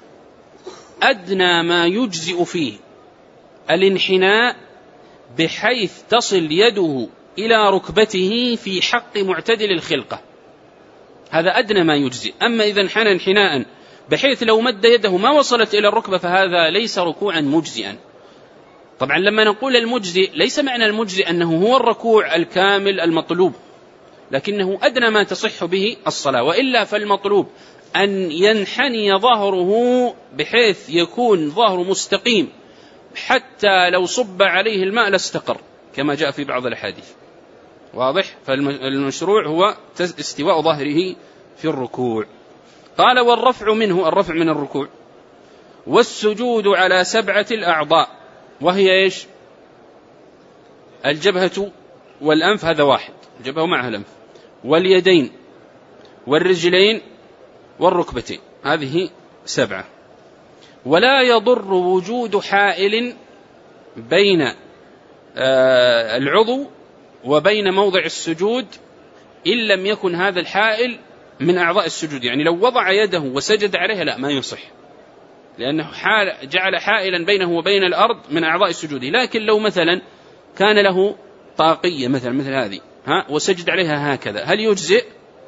Speaker 1: أدنى ما يجزئ فيه الانحناء بحيث تصل يده إلى ركبته في حق معتدل الخلقة، هذا أدنى ما يجزئ. أما إذا انحنى انحناء بحيث لو مد يده ما وصلت إلى الركبة فهذا ليس ركوعا مجزئا. طبعا لما نقول المجزئ ليس معنى المجزئ أنه هو الركوع الكامل المطلوب، لكنه أدنى ما تصح به الصلاة، وإلا فالمطلوب أن ينحني ظهره بحيث يكون ظهره مستقيم حتى لو صب عليه الماء لاستقر كما جاء في بعض الحديث. واضح؟ فالمشروع هو استواء ظهره في الركوع. قال والرفع منه، الرفع من الركوع، والسجود على 7 الأعضاء، وهي إيش؟ الجبهة والأنف، هذا واحد، الجبهة ومعها الأنف، واليدين والرجلين والركبتين، هذه 7. ولا يضر وجود حائل بين العضو وبين موضع السجود إن لم يكن هذا الحائل من أعضاء السجود، يعني لو وضع يده وسجد عليها لا، ما يصح، لأنه جعل حائلا بينه وبين الأرض من أعضاء السجود. لكن لو مثلا كان له طاقية مثل هذه وسجد عليها هكذا، هل يجزئ؟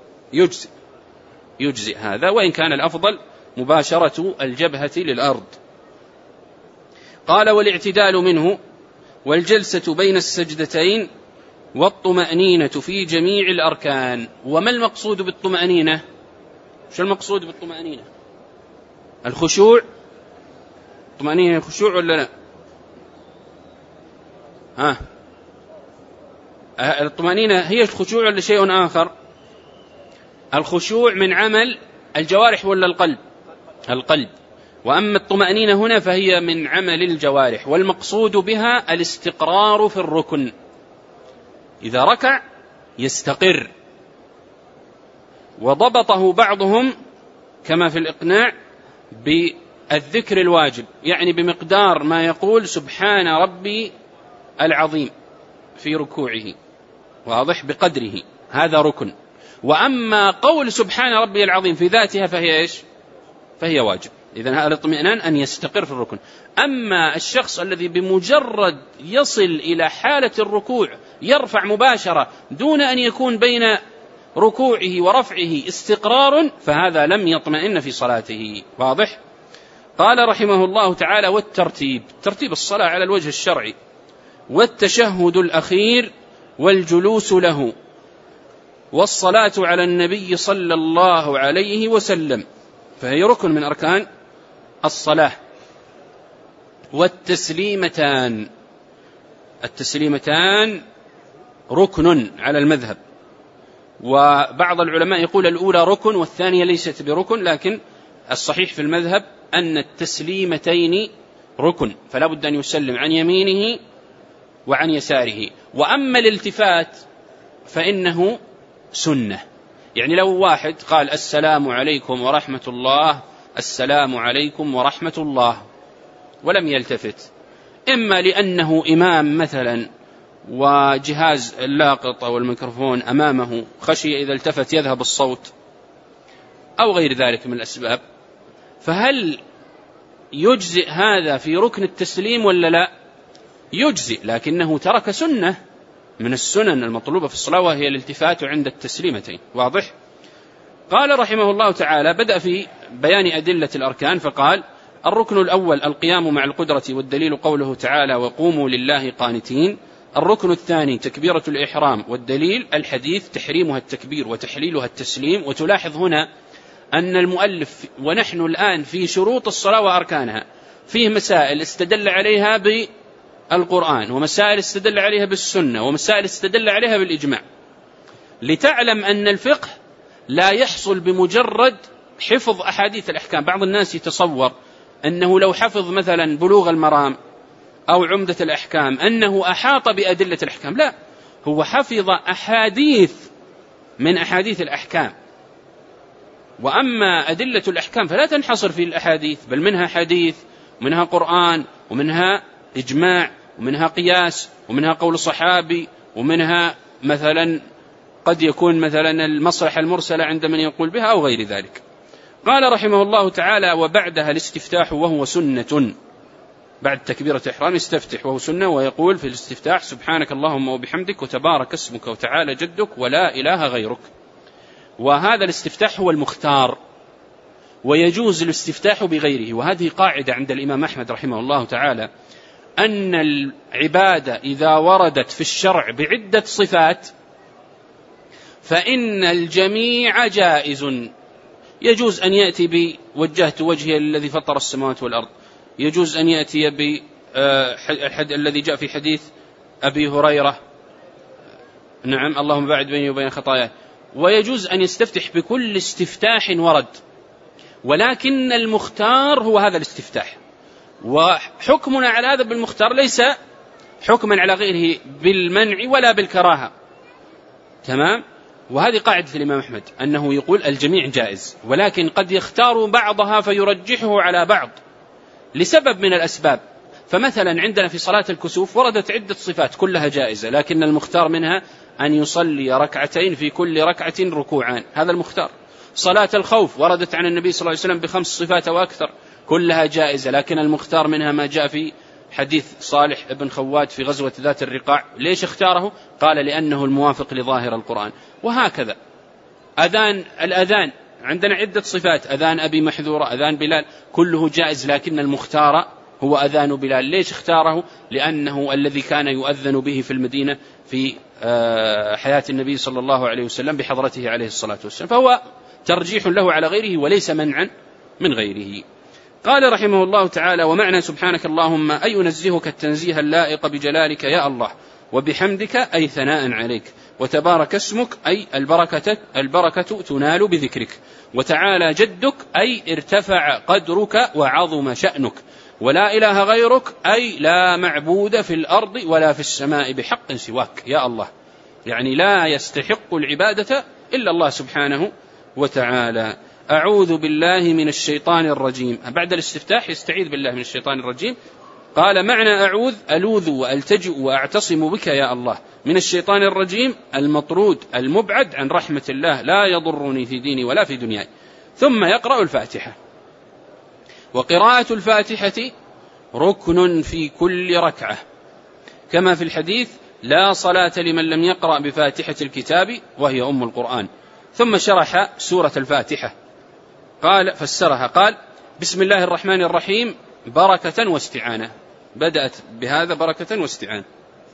Speaker 1: يجزئ هذا، وإن كان الأفضل مباشرة الجبهة للأرض. قال والاعتدال منه، والجلسة بين السجدتين، والطمأنينة في جميع الأركان. وما المقصود بالطمأنينة؟ شو المقصود بالطمأنينة؟ الخشوع؟ طمأنينة الخشوع ولا لا؟ الطمأنينة هي الخشوع ولا شيء آخر؟ الخشوع من عمل الجوارح ولا القلب؟ القلب. وأما الطمأنينة هنا فهي من عمل الجوارح، والمقصود بها الاستقرار في الركن، إذا ركع يستقر. وضبطه بعضهم كما في الإقناع بالذكر الواجب، يعني بمقدار ما يقول سبحان ربي العظيم في ركوعه، واضح، بقدره، هذا ركن. وأما قول سبحان ربي العظيم في ذاتها فهي إيش؟ فهي واجب. إذن هذا الاطمئنان أن يستقر في الركن. أما الشخص الذي بمجرد يصل إلى حالة الركوع يرفع مباشرة دون أن يكون بين ركوعه ورفعه استقرار، فهذا لم يطمئن في صلاته. واضح؟ قال رحمه الله تعالى والترتيب، ترتيب الصلاة على الوجه الشرعي، والتشهد الأخير، والجلوس له، والصلاة على النبي صلى الله عليه وسلم، فهي ركن من أركان الصلاة. والتسليمتان، التسليمتان ركن على المذهب، وبعض العلماء يقول الأولى ركن والثانية ليست بركن، لكن الصحيح في المذهب أن التسليمتين ركن، فلا بد أن يسلم عن يمينه وعن يساره. وأما الالتفات فإنه سنة. يعني لو واحد قال السلام عليكم ورحمة الله، السلام عليكم ورحمة الله، ولم يلتفت، إما لأنه إمام مثلا وجهاز اللاقط أو الميكروفون أمامه خشي إذا التفت يذهب الصوت أو غير ذلك من الأسباب، فهل يجزئ هذا في ركن التسليم ولا لا؟ يجزئ، لكنه ترك سنة من السنن المطلوبة في الصلاة وهي الالتفات عند التسليمتين. واضح؟ قال رحمه الله تعالى بدأ في بيان أدلة الأركان فقال: الركن الأول القيام مع القدرة، والدليل قوله تعالى: وقوموا لله قانتين. الركن الثاني تكبيرة الإحرام، والدليل الحديث تحريمها التكبير وتحليلها التسليم. وتلاحظ هنا أن المؤلف ونحن الآن في شروط الصلاة وأركانها فيه مسائل استدل عليها بالقرآن، ومسائل استدل عليها بالسنة، ومسائل استدل عليها بالإجماع، لتعلم أن الفقه لا يحصل بمجرد حفظ أحاديث الأحكام. بعض الناس يتصور أنه لو حفظ مثلا بلوغ المرام أو عمدة الأحكام أنه أحاط بأدلة الأحكام. لا، هو حفظ أحاديث من أحاديث الأحكام، وأما أدلة الأحكام فلا تنحصر في الأحاديث، بل منها حديث ومنها قرآن ومنها إجماع ومنها قياس ومنها قول صحابي ومنها مثلا قد يكون مثلا المصلحة المرسلة عند من يقول بها أو غير ذلك. قال رحمه الله تعالى: وبعدها الاستفتاح وهو سنة. بعد تكبيرة الإحرام يستفتح وهو سنة، ويقول في الاستفتاح: سبحانك اللهم وبحمدك وتبارك اسمك وتعالى جدك ولا إله غيرك. وهذا الاستفتاح هو المختار، ويجوز الاستفتاح بغيره. وهذه قاعدة عند الإمام أحمد رحمه الله تعالى، أن العبادة إذا وردت في الشرع بعدة صفات فإن الجميع جائز. يجوز أن يأتي بوجهت وجهي الذي فطر السماوات والأرض، يجوز أن يأتي الذي جاء في حديث أبي هريرة: نعم اللهم باعد بيني وبين خطاياي. ويجوز أن يستفتح بكل استفتاح ورد، ولكن المختار هو هذا الاستفتاح. وحكمنا على هذا بالمختار ليس حكما على غيره بالمنع ولا بالكراهة. تمام؟ وهذه قاعدة الإمام أحمد، أنه يقول الجميع جائز، ولكن قد يختار بعضها فيرجحه على بعض لسبب من الأسباب. فمثلا عندنا في صلاة الكسوف وردت عدة صفات كلها جائزة، لكن المختار منها أن يصلي ركعتين في كل ركعة ركوعان، هذا المختار. صلاة الخوف وردت عن النبي صلى الله عليه وسلم ب5 صفات وأكثر، كلها جائزة، لكن المختار منها ما جاء في حديث صالح بن خوات في غزوة ذات الرقاع. ليش اختاره؟ قال: لأنه الموافق لظاهر القرآن. وهكذا الأذان عندنا عدة صفات: أذان أبي محذورة، أذان بلال، كله جائز، لكن المختار هو أذان بلال. ليش اختاره؟ لأنه الذي كان يؤذن به في المدينة في حياة النبي صلى الله عليه وسلم بحضرته عليه الصلاة والسلام، فهو ترجيح له على غيره وليس منعا من غيره. قال رحمه الله تعالى: ومعنى سبحانك اللهم أي أنزهك التنزيه اللائق بجلالك يا الله، وبحمدك أي ثناء عليك، وتبارك اسمك أي البركة تنال بذكرك، وتعالى جدك أي ارتفع قدرك وعظم شأنك، ولا إله غيرك أي لا معبود في الأرض ولا في السماء بحق سواك يا الله. يعني لا يستحق العبادة إلا الله سبحانه وتعالى. أعوذ بالله من الشيطان الرجيم. بعد الاستفتاح يستعيذ بالله من الشيطان الرجيم. قال: معنى أعوذ: ألوذ وألتجئ وأعتصم بك يا الله من الشيطان الرجيم المطرود المبعد عن رحمة الله، لا يضرني في ديني ولا في دنياي. ثم يقرأ الفاتحة. وقراءة الفاتحة ركن في كل ركعة، كما في الحديث: لا صلاة لمن لم يقرأ بفاتحة الكتاب وهي أم القرآن. ثم شرح سورة الفاتحة، قال فسرها قال: بسم الله الرحمن الرحيم بركة واستعانة. بدأت بهذا بركة واستعانة.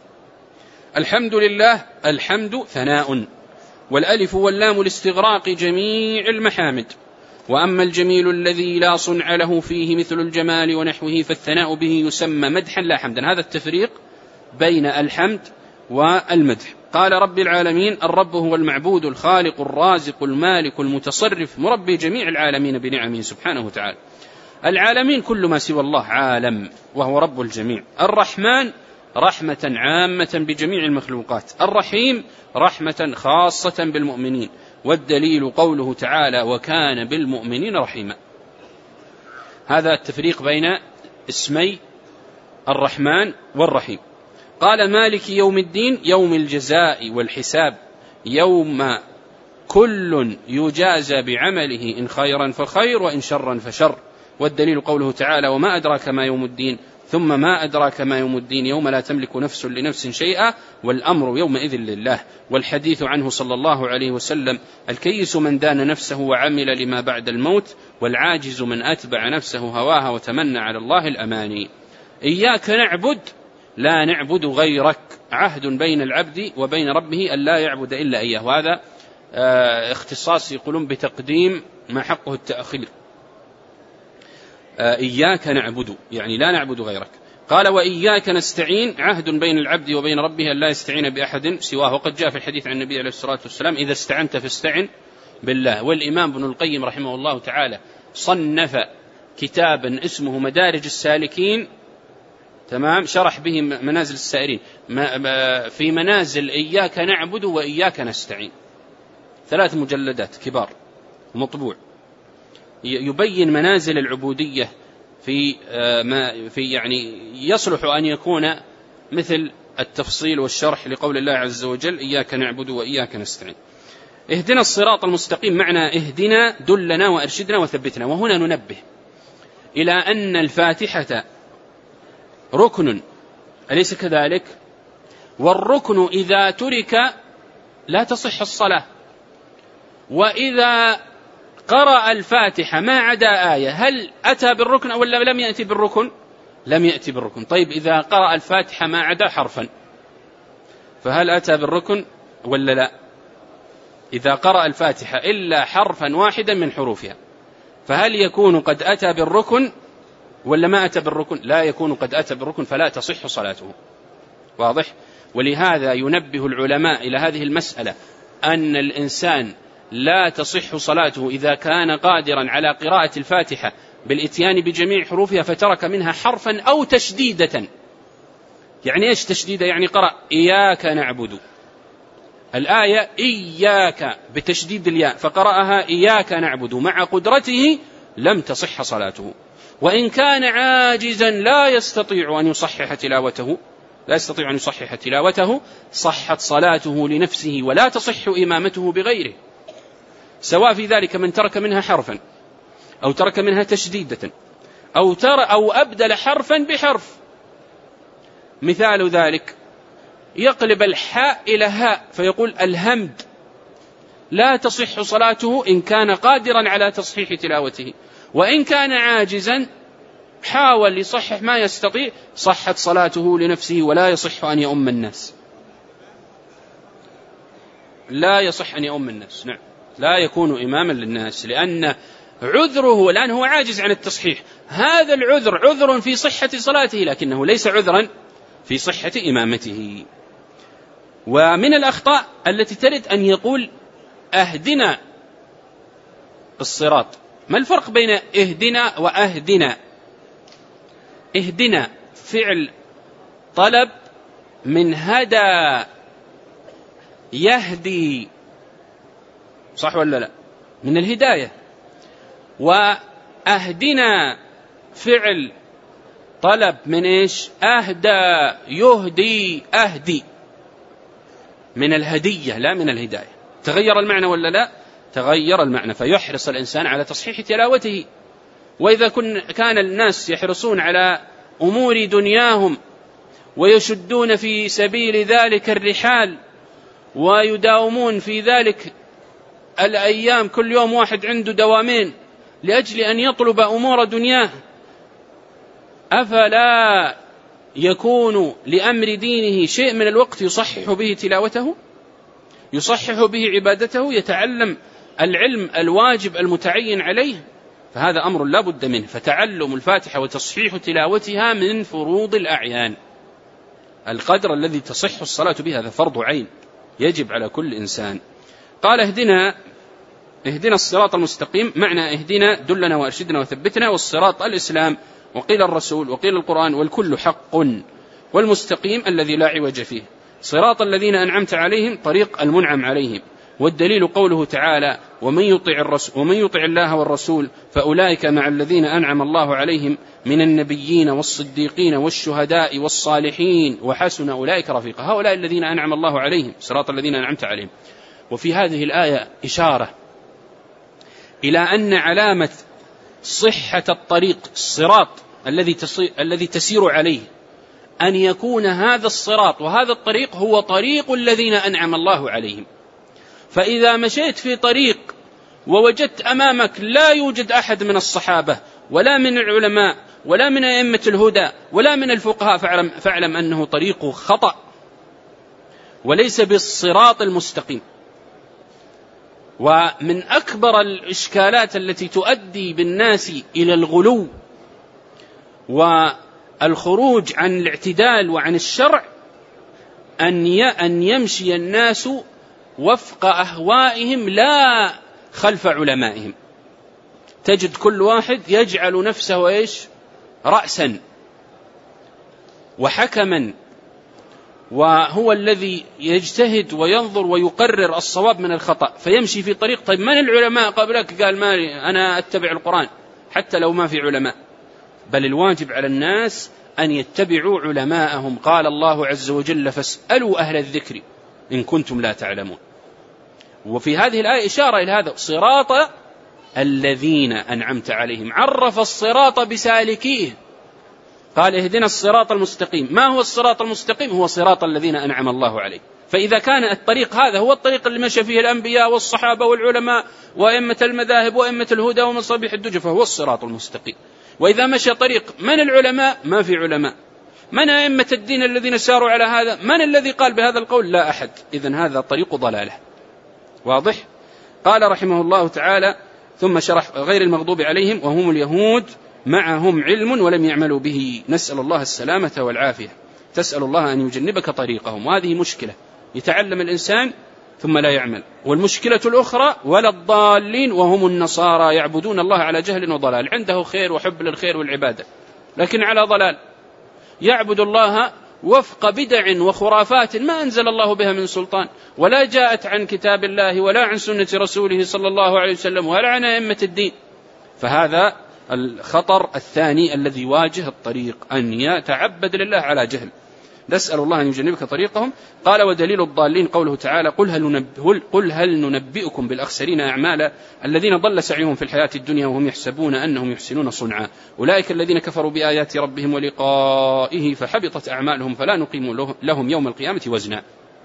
Speaker 1: الحمد لله، الحمد ثناء، والألف واللام الاستغراق جميع المحامد. وأما الجميل الذي لا صنع له فيه مثل الجمال ونحوه فالثناء به يسمى مدحا لا حمدا. هذا التفريق بين الحمد والمدح. قال: رب العالمين. الرب هو المعبود الخالق الرازق المالك المتصرف مربي جميع العالمين بنعمه سبحانه وتعالى. العالمين كل ما سوى الله عالم، وهو رب الجميع. الرحمن رحمة عامة بجميع المخلوقات، الرحيم رحمة خاصة بالمؤمنين، والدليل قوله تعالى وكان بالمؤمنين رحيما. هذا التفريق بين اسمي الرحمن والرحيم. قال مالك يوم الدين يوم الجزاء والحساب، يوم كل يجازى بعمله إن خيرا فخير وإن شرا فشر، والدليل قوله تعالى وما أدراك ما يوم الدين ثم ما أدراك ما يوم الدين يوم لا تملك نفس لنفس شيئا والأمر يومئذ لله، والحديث عنه صلى الله عليه وسلم الكيس من دان نفسه وعمل لما بعد الموت، والعاجز من أتبع نفسه هواها وتمنى على الله الأماني. إياك نعبد لا نعبد غيرك، عهد بين العبد وبين ربه أن لا يعبد إلا إياه، وهذا اختصاص يقولون بتقديم ما حقه التأخير. إياك نعبد يعني لا نعبد غيرك. قال وإياك نستعين، عهد بين العبد وبين ربه أن لا يستعين بأحد سواه، وقد جاء في الحديث عن النبي عليه الصلاة والسلام إذا استعنت فاستعن بالله. والإمام ابن القيم رحمه الله تعالى صنف كتابا اسمه مدارج السالكين، تمام، شرح به منازل السائرين، في منازل إياك نعبد وإياك نستعين، 3 مجلدات كبار مطبوع، يبين منازل العبودية في يعني يصلح أن يكون مثل التفصيل والشرح لقول الله عز وجل إياك نعبد وإياك نستعين. اهدنا الصراط المستقيم، معنى اهدنا دلنا وأرشدنا وثبتنا. وهنا ننبه إلى أن الفاتحة ركن، أليس كذلك؟ والركن إذا ترك لا تصح الصلاة، وإذا قرأ الفاتحة ما عدا آية هل أتى بالركن أو لم يأتي بالركن؟ لم يأتي بالركن. طيب إذا قرأ الفاتحة ما عدا حرفا فهل أتى بالركن ولا لا؟ إذا قرأ الفاتحة إلا حرفا واحدا من حروفها فهل يكون قد أتى بالركن ولا ما أتى بالركن؟ لا يكون قد أتى بالركن، فلا تصح صلاته. واضح؟ ولهذا ينبه العلماء إلى هذه المسألة، أن الإنسان لا تصح صلاته إذا كان قادرا على قراءة الفاتحة بالإتيان بجميع حروفها فترك منها حرفا أو تشديدة. يعني إيش تشديدة؟ يعني قرأ إياك نعبد، الآية إياك بتشديد الياء فقرأها إياك نعبد مع قدرته، لم تصح صلاته. وإن كان عاجزا لا يستطيع أن يصحح تلاوته صحت صلاته لنفسه ولا تصح إمامته بغيره، سواء في ذلك من ترك منها حرفا أو ترك منها تشديدة أو أبدل حرفا بحرف. مثال ذلك يقلب الحاء إلى هاء فيقول الهمد، لا تصح صلاته إن كان قادرا على تصحيح تلاوته، وإن كان عاجزا حاول يصحح ما يستطيع صحت صلاته لنفسه ولا يصح أن يؤم الناس. لا يصح أن يؤم الناس، نعم، لا يكون إماما للناس لأن عذره الآن هو عاجز عن التصحيح. هذا العذر عذر في صحة صلاته لكنه ليس عذرا في صحة إمامته. ومن الأخطاء التي ترد أن يقول أهدنا الصراط. ما الفرق بين اهدنا وأهدنا؟ اهدنا فعل طلب من هدى يهدي، صح ولا لا؟ من الهداية. وأهدنا فعل طلب من إيش؟ أهدى يهدي أهدي، من الهدية لا من الهداية. تغير المعنى ولا لا؟ تغير المعنى، فيحرص الإنسان على تصحيح تلاوته. وإذا كان الناس يحرصون على أمور دنياهم ويشدون في سبيل ذلك الرحال ويداومون في ذلك الأيام، كل يوم واحد عنده دوامين لأجل أن يطلب أمور دنياه، أفلا يكون لأمر دينه شيء من الوقت يصحح به تلاوته، يصحح به عبادته، يتعلم العلم الواجب المتعين عليه؟ فهذا أمر لا بد منه. فتعلم الفاتحة وتصحيح تلاوتها من فروض الأعيان، القدر الذي تصح الصلاة به هذا فرض عين يجب على كل إنسان. قال اهدنا الصراط المستقيم، معنى اهدنا دلنا وأرشدنا وثبتنا، والصراط الإسلام، وقيل الرسول، وقيل القرآن، والكل حق. والمستقيم الذي لا عوج فيه. صراط الذين أنعمت عليهم طريق المنعم عليهم. والدليل قوله تعالى ومن يطع الله والرسول فأولئك مع الذين أنعم الله عليهم من النبيين والصديقين والشهداء والصالحين وحسن أولئك رفيقا. هؤلاء الذين أنعم الله عليهم، صراط الذين أنعمت عليهم. وفي هذه الآية إشارة إلى أن علامة صحة الطريق الصراط الذي تسير عليه أن يكون هذا الصراط وهذا الطريق هو طريق الذين أنعم الله عليهم. فإذا مشيت في طريق ووجدت أمامك لا يوجد أحد من الصحابة ولا من العلماء ولا من أئمة الهدى ولا من الفقهاء فاعلم أنه طريق خطأ وليس بالصراط المستقيم. ومن أكبر الإشكالات التي تؤدي بالناس إلى الغلو والخروج عن الاعتدال وعن الشرع أن يمشي الناس وفق أهوائهم لا خلف علمائهم. تجد كل واحد يجعل نفسه رأسا وحكما، وهو الذي يجتهد وينظر ويقرر الصواب من الخطأ، فيمشي في طريق. طيب من العلماء قبلك؟ قال ما أنا أتبع القرآن حتى لو ما في علماء. بل الواجب على الناس أن يتبعوا علماءهم. قال الله عز وجل فاسألوا أهل الذكر إن كنتم لا تعلمون. وفي هذه الآية إشارة إلى هذا صراط الذين أنعمت عليهم. عرف الصراط بسالكيه، قال اهدنا الصراط المستقيم. ما هو الصراط المستقيم؟ هو صراط الذين أنعم الله عليه. فإذا كان الطريق هذا هو الطريق اللي مشى فيه الأنبياء والصحابة والعلماء وأئمة المذاهب وأئمة الهدى ومصابيح الدجى فهو الصراط المستقيم. وإذا مشى طريق من العلماء ما في علماء، من أئمة الدين الذين ساروا على هذا، من الذي قال بهذا القول؟ لا أحد. إذن هذا طريق ضلالة. واضح؟ قال رحمه الله تعالى ثم شرح غير المغضوب عليهم وهم اليهود معهم علم ولم يعملوا به. نسأل الله السلامة والعافية. تسأل الله أن يجنبك طريقهم. وهذه مشكلة، يتعلم الإنسان ثم لا يعمل. والمشكلة الأخرى ولا الضالين وهم النصارى يعبدون الله على جهل وضلال. عنده خير وحب للخير والعبادة لكن على ضلال، يعبد الله وفق بدع وخرافات ما أنزل الله بها من سلطان، ولا جاءت عن كتاب الله ولا عن سنة رسوله صلى الله عليه وسلم ولا عن أئمة الدين. فهذا الخطر الثاني الذي يواجه الطريق، أن يتعبد لله على جهل. نسأل الله أن يجنبك طريقهم. قال ودليل الضالين قوله تعالى قل هل ننبئكم بالأخسرين أعمالا الذين ضل سعيهم في الحياة الدنيا وهم يحسبون أنهم يحسنون صنعا أولئك الذين كفروا بآيات ربهم ولقائه فحبطت أعمالهم فلا نقيم لهم يوم القيامة وزنا.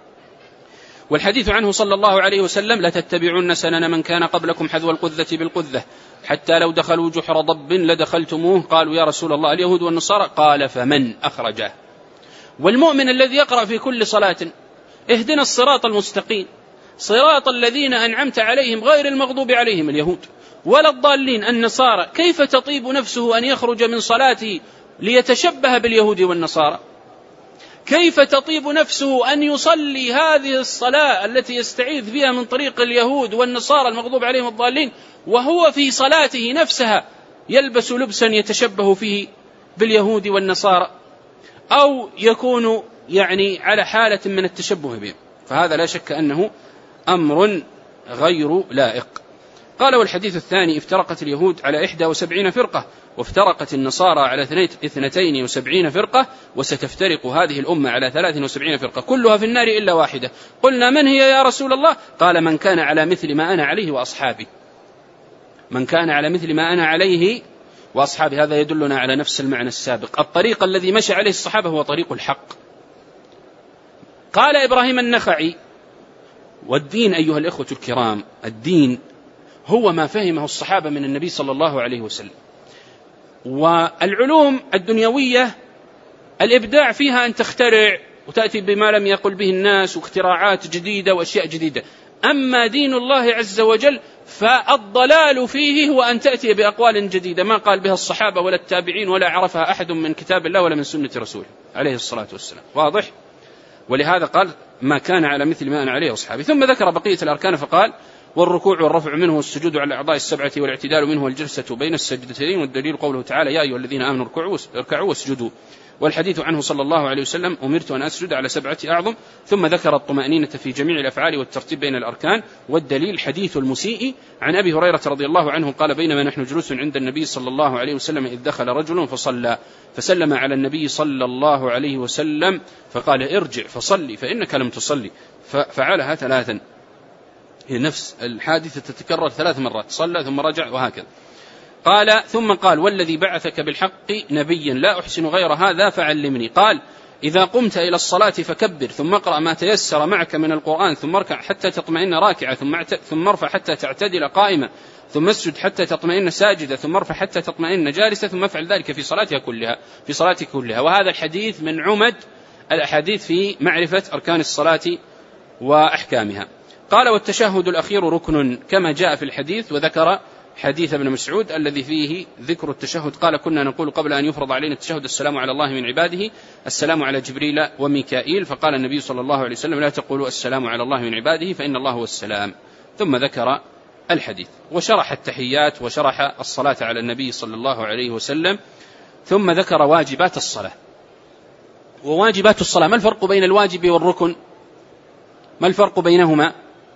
Speaker 1: والحديث عنه صلى الله عليه وسلم لا تتبعون سنن من كان قبلكم حذو القذة بالقذة حتى لو دخلوا جحر ضب لدخلتموه. قالوا يا رسول الله اليهود والنصارى؟ قال فمن أخرجه. والمؤمن الذي يقرأ في كل صلاة اهدنا الصراط المستقيم صراط الذين أنعمت عليهم غير المغضوب عليهم اليهود ولا الضالين النصارى، كيف تطيب نفسه أن يخرج من صلاته ليتشبه باليهود والنصارى؟ كيف تطيب نفسه أن يصلي هذه الصلاة التي يستعيذ فيها من طريق اليهود والنصارى المغضوب عليهم الضالين وهو في صلاته نفسها يلبس لبسا يتشبه فيه باليهود والنصارى أو يكون على حالة من التشبه بهم؟ فهذا لا شك أنه أمر غير لائق. قال والحديث الثاني افترقت اليهود على 71 فرقة وافترقت النصارى على 72 فرقة وستفترق هذه الأمة على 73 فرقة كلها في النار إلا واحدة. قلنا من هي يا رسول الله؟ قال من كان على مثل ما أنا عليه وأصحابي. من كان على مثل ما أنا عليه وأصحابي. هذا يدلنا على نفس المعنى السابق. الطريق الذي مشى عليه الصحابة هو طريق الحق. قال إبراهيم النخعي والدين أيها الإخوة الكرام الدين هو ما فهمه الصحابة من النبي صلى الله عليه وسلم. والعلوم الدنيوية الإبداع فيها أن تخترع وتأتي بما لم يقل به الناس واختراعات جديدة وأشياء جديدة. أما دين الله عز وجل فالضلال فيه هو أن تأتي بأقوال جديدة ما قال بها الصحابة ولا التابعين ولا عرفها أحد من كتاب الله ولا من سنة رسوله عليه الصلاة والسلام. واضح؟ ولهذا قال ما كان على مثل ما أنا عليه أصحابي. ثم ذكر بقية الأركان فقال والركوع والرفع منه والسجود على الأعضاء السبعة والاعتدال منه والجلسة بين السجدتين. والدليل قوله تعالى يا أيها الذين آمنوا اركعوا واسجدوا. والحديث عنه صلى الله عليه وسلم: أمرت أن أسجد على 7 أعظم، ثم ذكر الطمأنينة في جميع الأفعال والترتيب بين الأركان. والدليل حديث المسيء عن أبي هريرة رضي الله عنه قال: بينما نحن جلوس عند النبي صلى الله عليه وسلم إذ دخل رجل فصلى، فسلم على النبي صلى الله عليه وسلم فقال: ارجع فصلي فإنك لم تصلي، ففعلها 3. نفس الحادثة تتكرر 3 مرات، صلى ثم رجع وهكذا. قال: ثم قال: والذي بعثك بالحق نبيا لا أحسن غير هذا فعلمني. قال: إذا قمت إلى الصلاة فكبر، ثم اقرأ ما تيسر معك من القرآن، ثم اركع حتى تطمئن راكعة، ثم ارفع حتى تعتدل قائمة، ثم اسجد حتى تطمئن ساجدة، ثم ارفع حتى تطمئن جالسة، ثم افعل ذلك في صلاتك كلها. وهذا الحديث من عمد الأحاديث في معرفة أركان الصلاة وأحكامها. قال: والتشهد الأخير ركن كما جاء في الحديث، وذكر حديث ابن مسعود الذي فيه ذكر التشهد. قال: كنا نقول قبل أن يفرض علينا التشهد: السلام على الله من عباده، السلام على جبريل وميكائيل. فقال النبي صلى الله عليه وسلم: لا تقولوا السلام على الله من عباده فإن الله هو السلام. ثم ذكر الحديث وشرح التحيات وشرح الصلاة على النبي صلى الله عليه وسلم. ثم ذكر واجبات الصلاة. وواجبات الصلاة، ما الفرق بين الواجب والركن؟ ما الفرق بينهما؟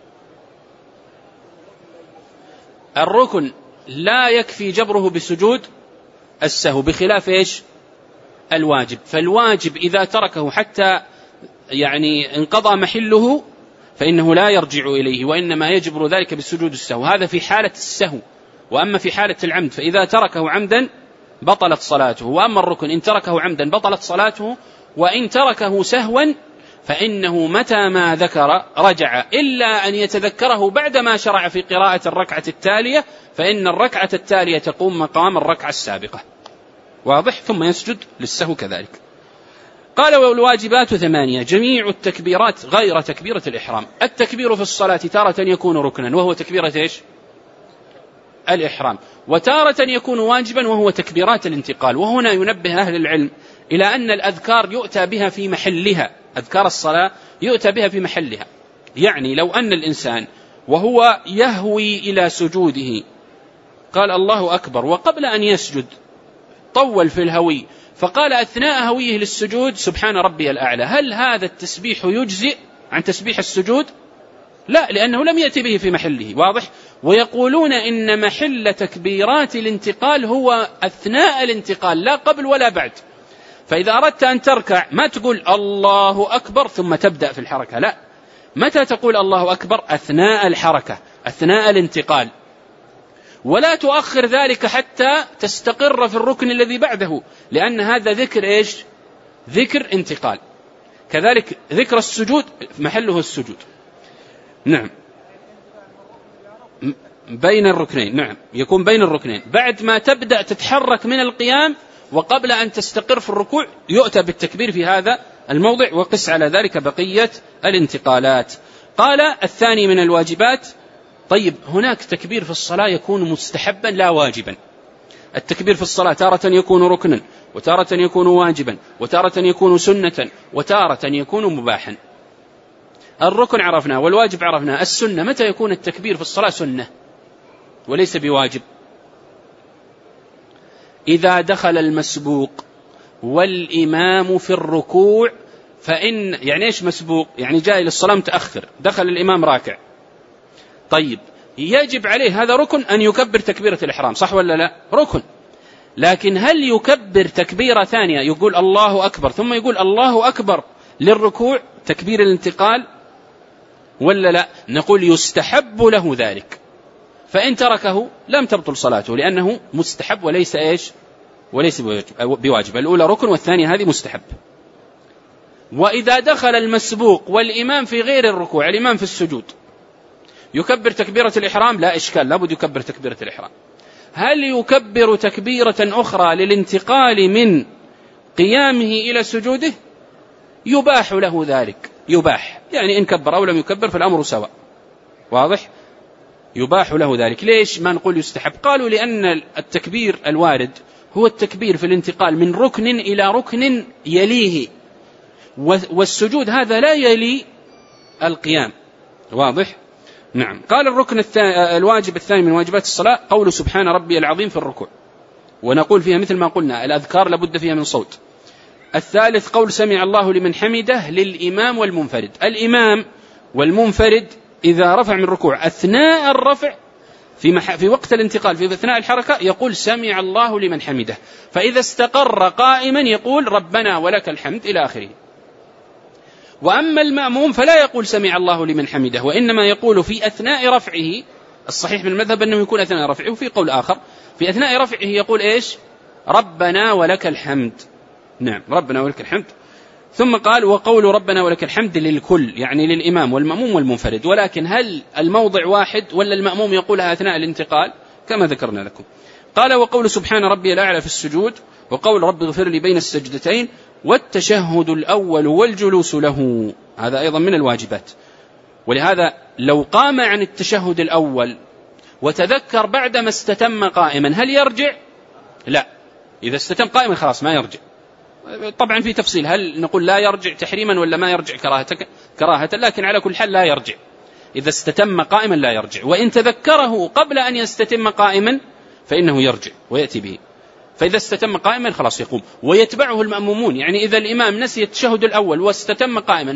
Speaker 1: الركن لا يكفي جبره بسجود السهو، بخلاف إيش؟ الواجب. فالواجب إذا تركه حتى انقضى محله فإنه لا يرجع إليه، وإنما يجبر ذلك بسجود السهو. هذا في حالة السهو. وأما في حالة العمد فإذا تركه عمدا بطلت صلاته. وأما الركن إن تركه عمدا بطلت صلاته، وإن تركه سهوا فإنه متى ما ذكر رجع، إلا أن يتذكره بعدما شرع في قراءة الركعة التالية، فإن الركعة التالية تقوم مقام الركعة السابقة. واضح؟ ثم يسجد للسهو كذلك. قال: والواجبات 8 جميع التكبيرات غير تكبيرة الإحرام. التكبير في الصلاة تارة يكون ركنا وهو تكبيرة إيش؟ الإحرام، وتارة يكون واجبا وهو تكبيرات الانتقال. وهنا ينبه أهل العلم إلى أن الأذكار يؤتى بها في محلها، أذكار الصلاة يؤتى بها في محلها. يعني لو أن الإنسان وهو يهوي إلى سجوده قال الله أكبر، وقبل أن يسجد طول في الهوي فقال أثناء هويه للسجود سبحان ربي الأعلى، هل هذا التسبيح يجزئ عن تسبيح السجود؟ لا، لأنه لم يأتي به في محله. واضح؟ ويقولون إن محل تكبيرات الانتقال هو أثناء الانتقال، لا قبل ولا بعد. فإذا أردت أن تركع ما تقول الله أكبر ثم تبدأ في الحركة، لا، متى تقول الله أكبر؟ أثناء الحركة، أثناء الانتقال. ولا تؤخر ذلك حتى تستقر في الركن الذي بعده، لأن هذا ذكر إيش؟ ذكر انتقال. كذلك ذكر السجود محله السجود. نعم، بين الركنين. نعم، يكون بين الركنين بعد ما تبدأ تتحرك من القيام، وقبل أن تستقر في الركوع يؤتى بالتكبير في هذا الموضع، وقس على ذلك بقية الانتقالات. قال: الثاني من الواجبات. طيب، هناك تكبير في الصلاة يكون مستحبا لا واجبا. التكبير في الصلاة تارة يكون ركنا، وتارة يكون واجبا، وتارة يكون سنة، وتارة يكون مباحا. الركن عرفنا، والواجب عرفنا. السنة، متى يكون التكبير في الصلاة سنة وليس بواجب؟ إذا دخل المسبوق والإمام في الركوع، فإن إيش مسبوق؟ جاء إلى الصلاة متأخر، دخل الإمام راكع. طيب، يجب عليه، هذا ركن، أن يكبر تكبيرة الإحرام، صح ولا لا؟ ركن. لكن هل يكبر تكبيرة ثانية يقول الله أكبر ثم يقول الله أكبر للركوع تكبير الانتقال ولا لا؟ نقول يستحب له ذلك، فإن تركه لم تبطل صلاته، لأنه مستحب وليس إيش؟ وليس بواجب. الأولى ركن والثانية هذه مستحب. وإذا دخل المسبوق والإمام في غير الركوع، الإمام في السجود، يكبر تكبيرة الإحرام؟ لا إشكال، لابد يكبر تكبيرة الإحرام. هل يكبر تكبيرة أخرى للانتقال من قيامه إلى سجوده؟ يباح له ذلك، يباح، إن كبر أو لم يكبر فالأمر سواء. واضح؟ يباح له ذلك. ليش ما نقول يستحب؟ قالوا لأن التكبير الوارد هو التكبير في الانتقال من ركن إلى ركن يليه، والسجود هذا لا يلي القيام. واضح؟ نعم. قال الركن الواجب الثاني من واجبات الصلاة قول سبحان ربي العظيم في الركوع، ونقول فيها مثل ما قلنا الأذكار لابد فيها من صوت. الثالث قول سمع الله لمن حمده للإمام والمنفرد. الإمام والمنفرد إذا رفع من ركوع أثناء الرفع في وقت الانتقال في أثناء الحركة يقول سمع الله لمن حمده، فإذا استقر قائما يقول ربنا ولك الحمد إلى آخره. وأما المأموم فلا يقول سمع الله لمن حمده، وإنما يقول في أثناء رفعه، الصحيح من المذهب أنه يكون أثناء رفعه، وفي قول آخر في أثناء رفعه يقول إيش؟ ربنا ولك الحمد. نعم، ربنا ولك الحمد. ثم قال وقول ربنا ولك الحمد للكل، يعني للإمام والمأموم والمنفرد، ولكن هل الموضع واحد ولا المأموم يقولها أثناء الانتقال كما ذكرنا لكم. قال وقول سبحان ربي الأعلى في السجود، وقول رب اغفر لي بين السجدتين، والتشهد الأول والجلوس له، هذا أيضا من الواجبات. ولهذا لو قام عن التشهد الأول وتذكر بعدما استتم قائما هل يرجع؟ لا، إذا استتم قائما خلاص ما يرجع. طبعا في تفصيل، هل نقول لا يرجع تحريما ولا ما يرجع كراهة، لكن على كل حال لا يرجع. إذا استتم قائما لا يرجع، وإن تذكره قبل أن يستتم قائما فإنه يرجع ويأتي به. فإذا استتم قائما خلاص يقوم ويتبعه المأمومون، يعني إذا الإمام نسي التشهد الأول واستتم قائما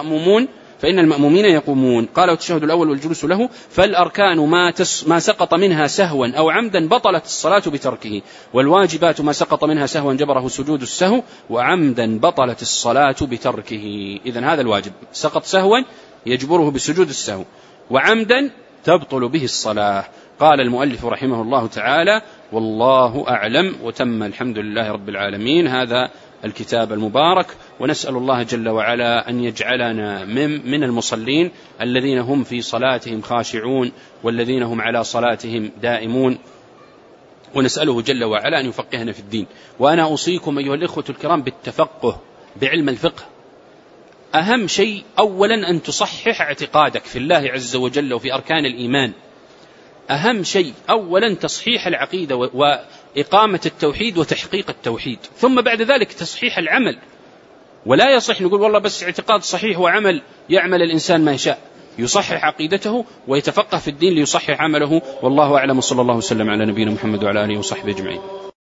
Speaker 1: فإن المأمومين يقومون. قال والتشهد الأول والجلوس له، فالأركان ما سقط منها سهوا أو عمدا بطلت الصلاة بتركه، والواجبات ما سقط منها سهوا جبره سجود السهو، وعمدا بطلت الصلاة بتركه. إذن هذا الواجب سقط سهوا يجبره بسجود السهو، وعمدا تبطل به الصلاة. قال المؤلف رحمه الله تعالى والله أعلم، وتم الحمد لله رب العالمين هذا الكتاب المبارك. ونسأل الله جل وعلا أن يجعلنا من المصلين الذين هم في صلاتهم خاشعون، والذين هم على صلاتهم دائمون، ونسأله جل وعلا أن يفقهنا في الدين. وأنا أوصيكم أيها الإخوة الكرام بالتفقه بعلم الفقه. أهم شيء أولا أن تصحح اعتقادك في الله عز وجل وفي أركان الإيمان. أهم شيء أولا تصحيح العقيدة وإقامة التوحيد وتحقيق التوحيد، ثم بعد ذلك تصحيح العمل. ولا يصح نقول والله بس اعتقاد صحيح وعمل يعمل الإنسان ما يشاء، يصحح عقيدته ويتفقه في الدين ليصحح عمله. والله أعلم، صلى الله وسلم على نبينا محمد وعلى آله وصحبه أجمعين.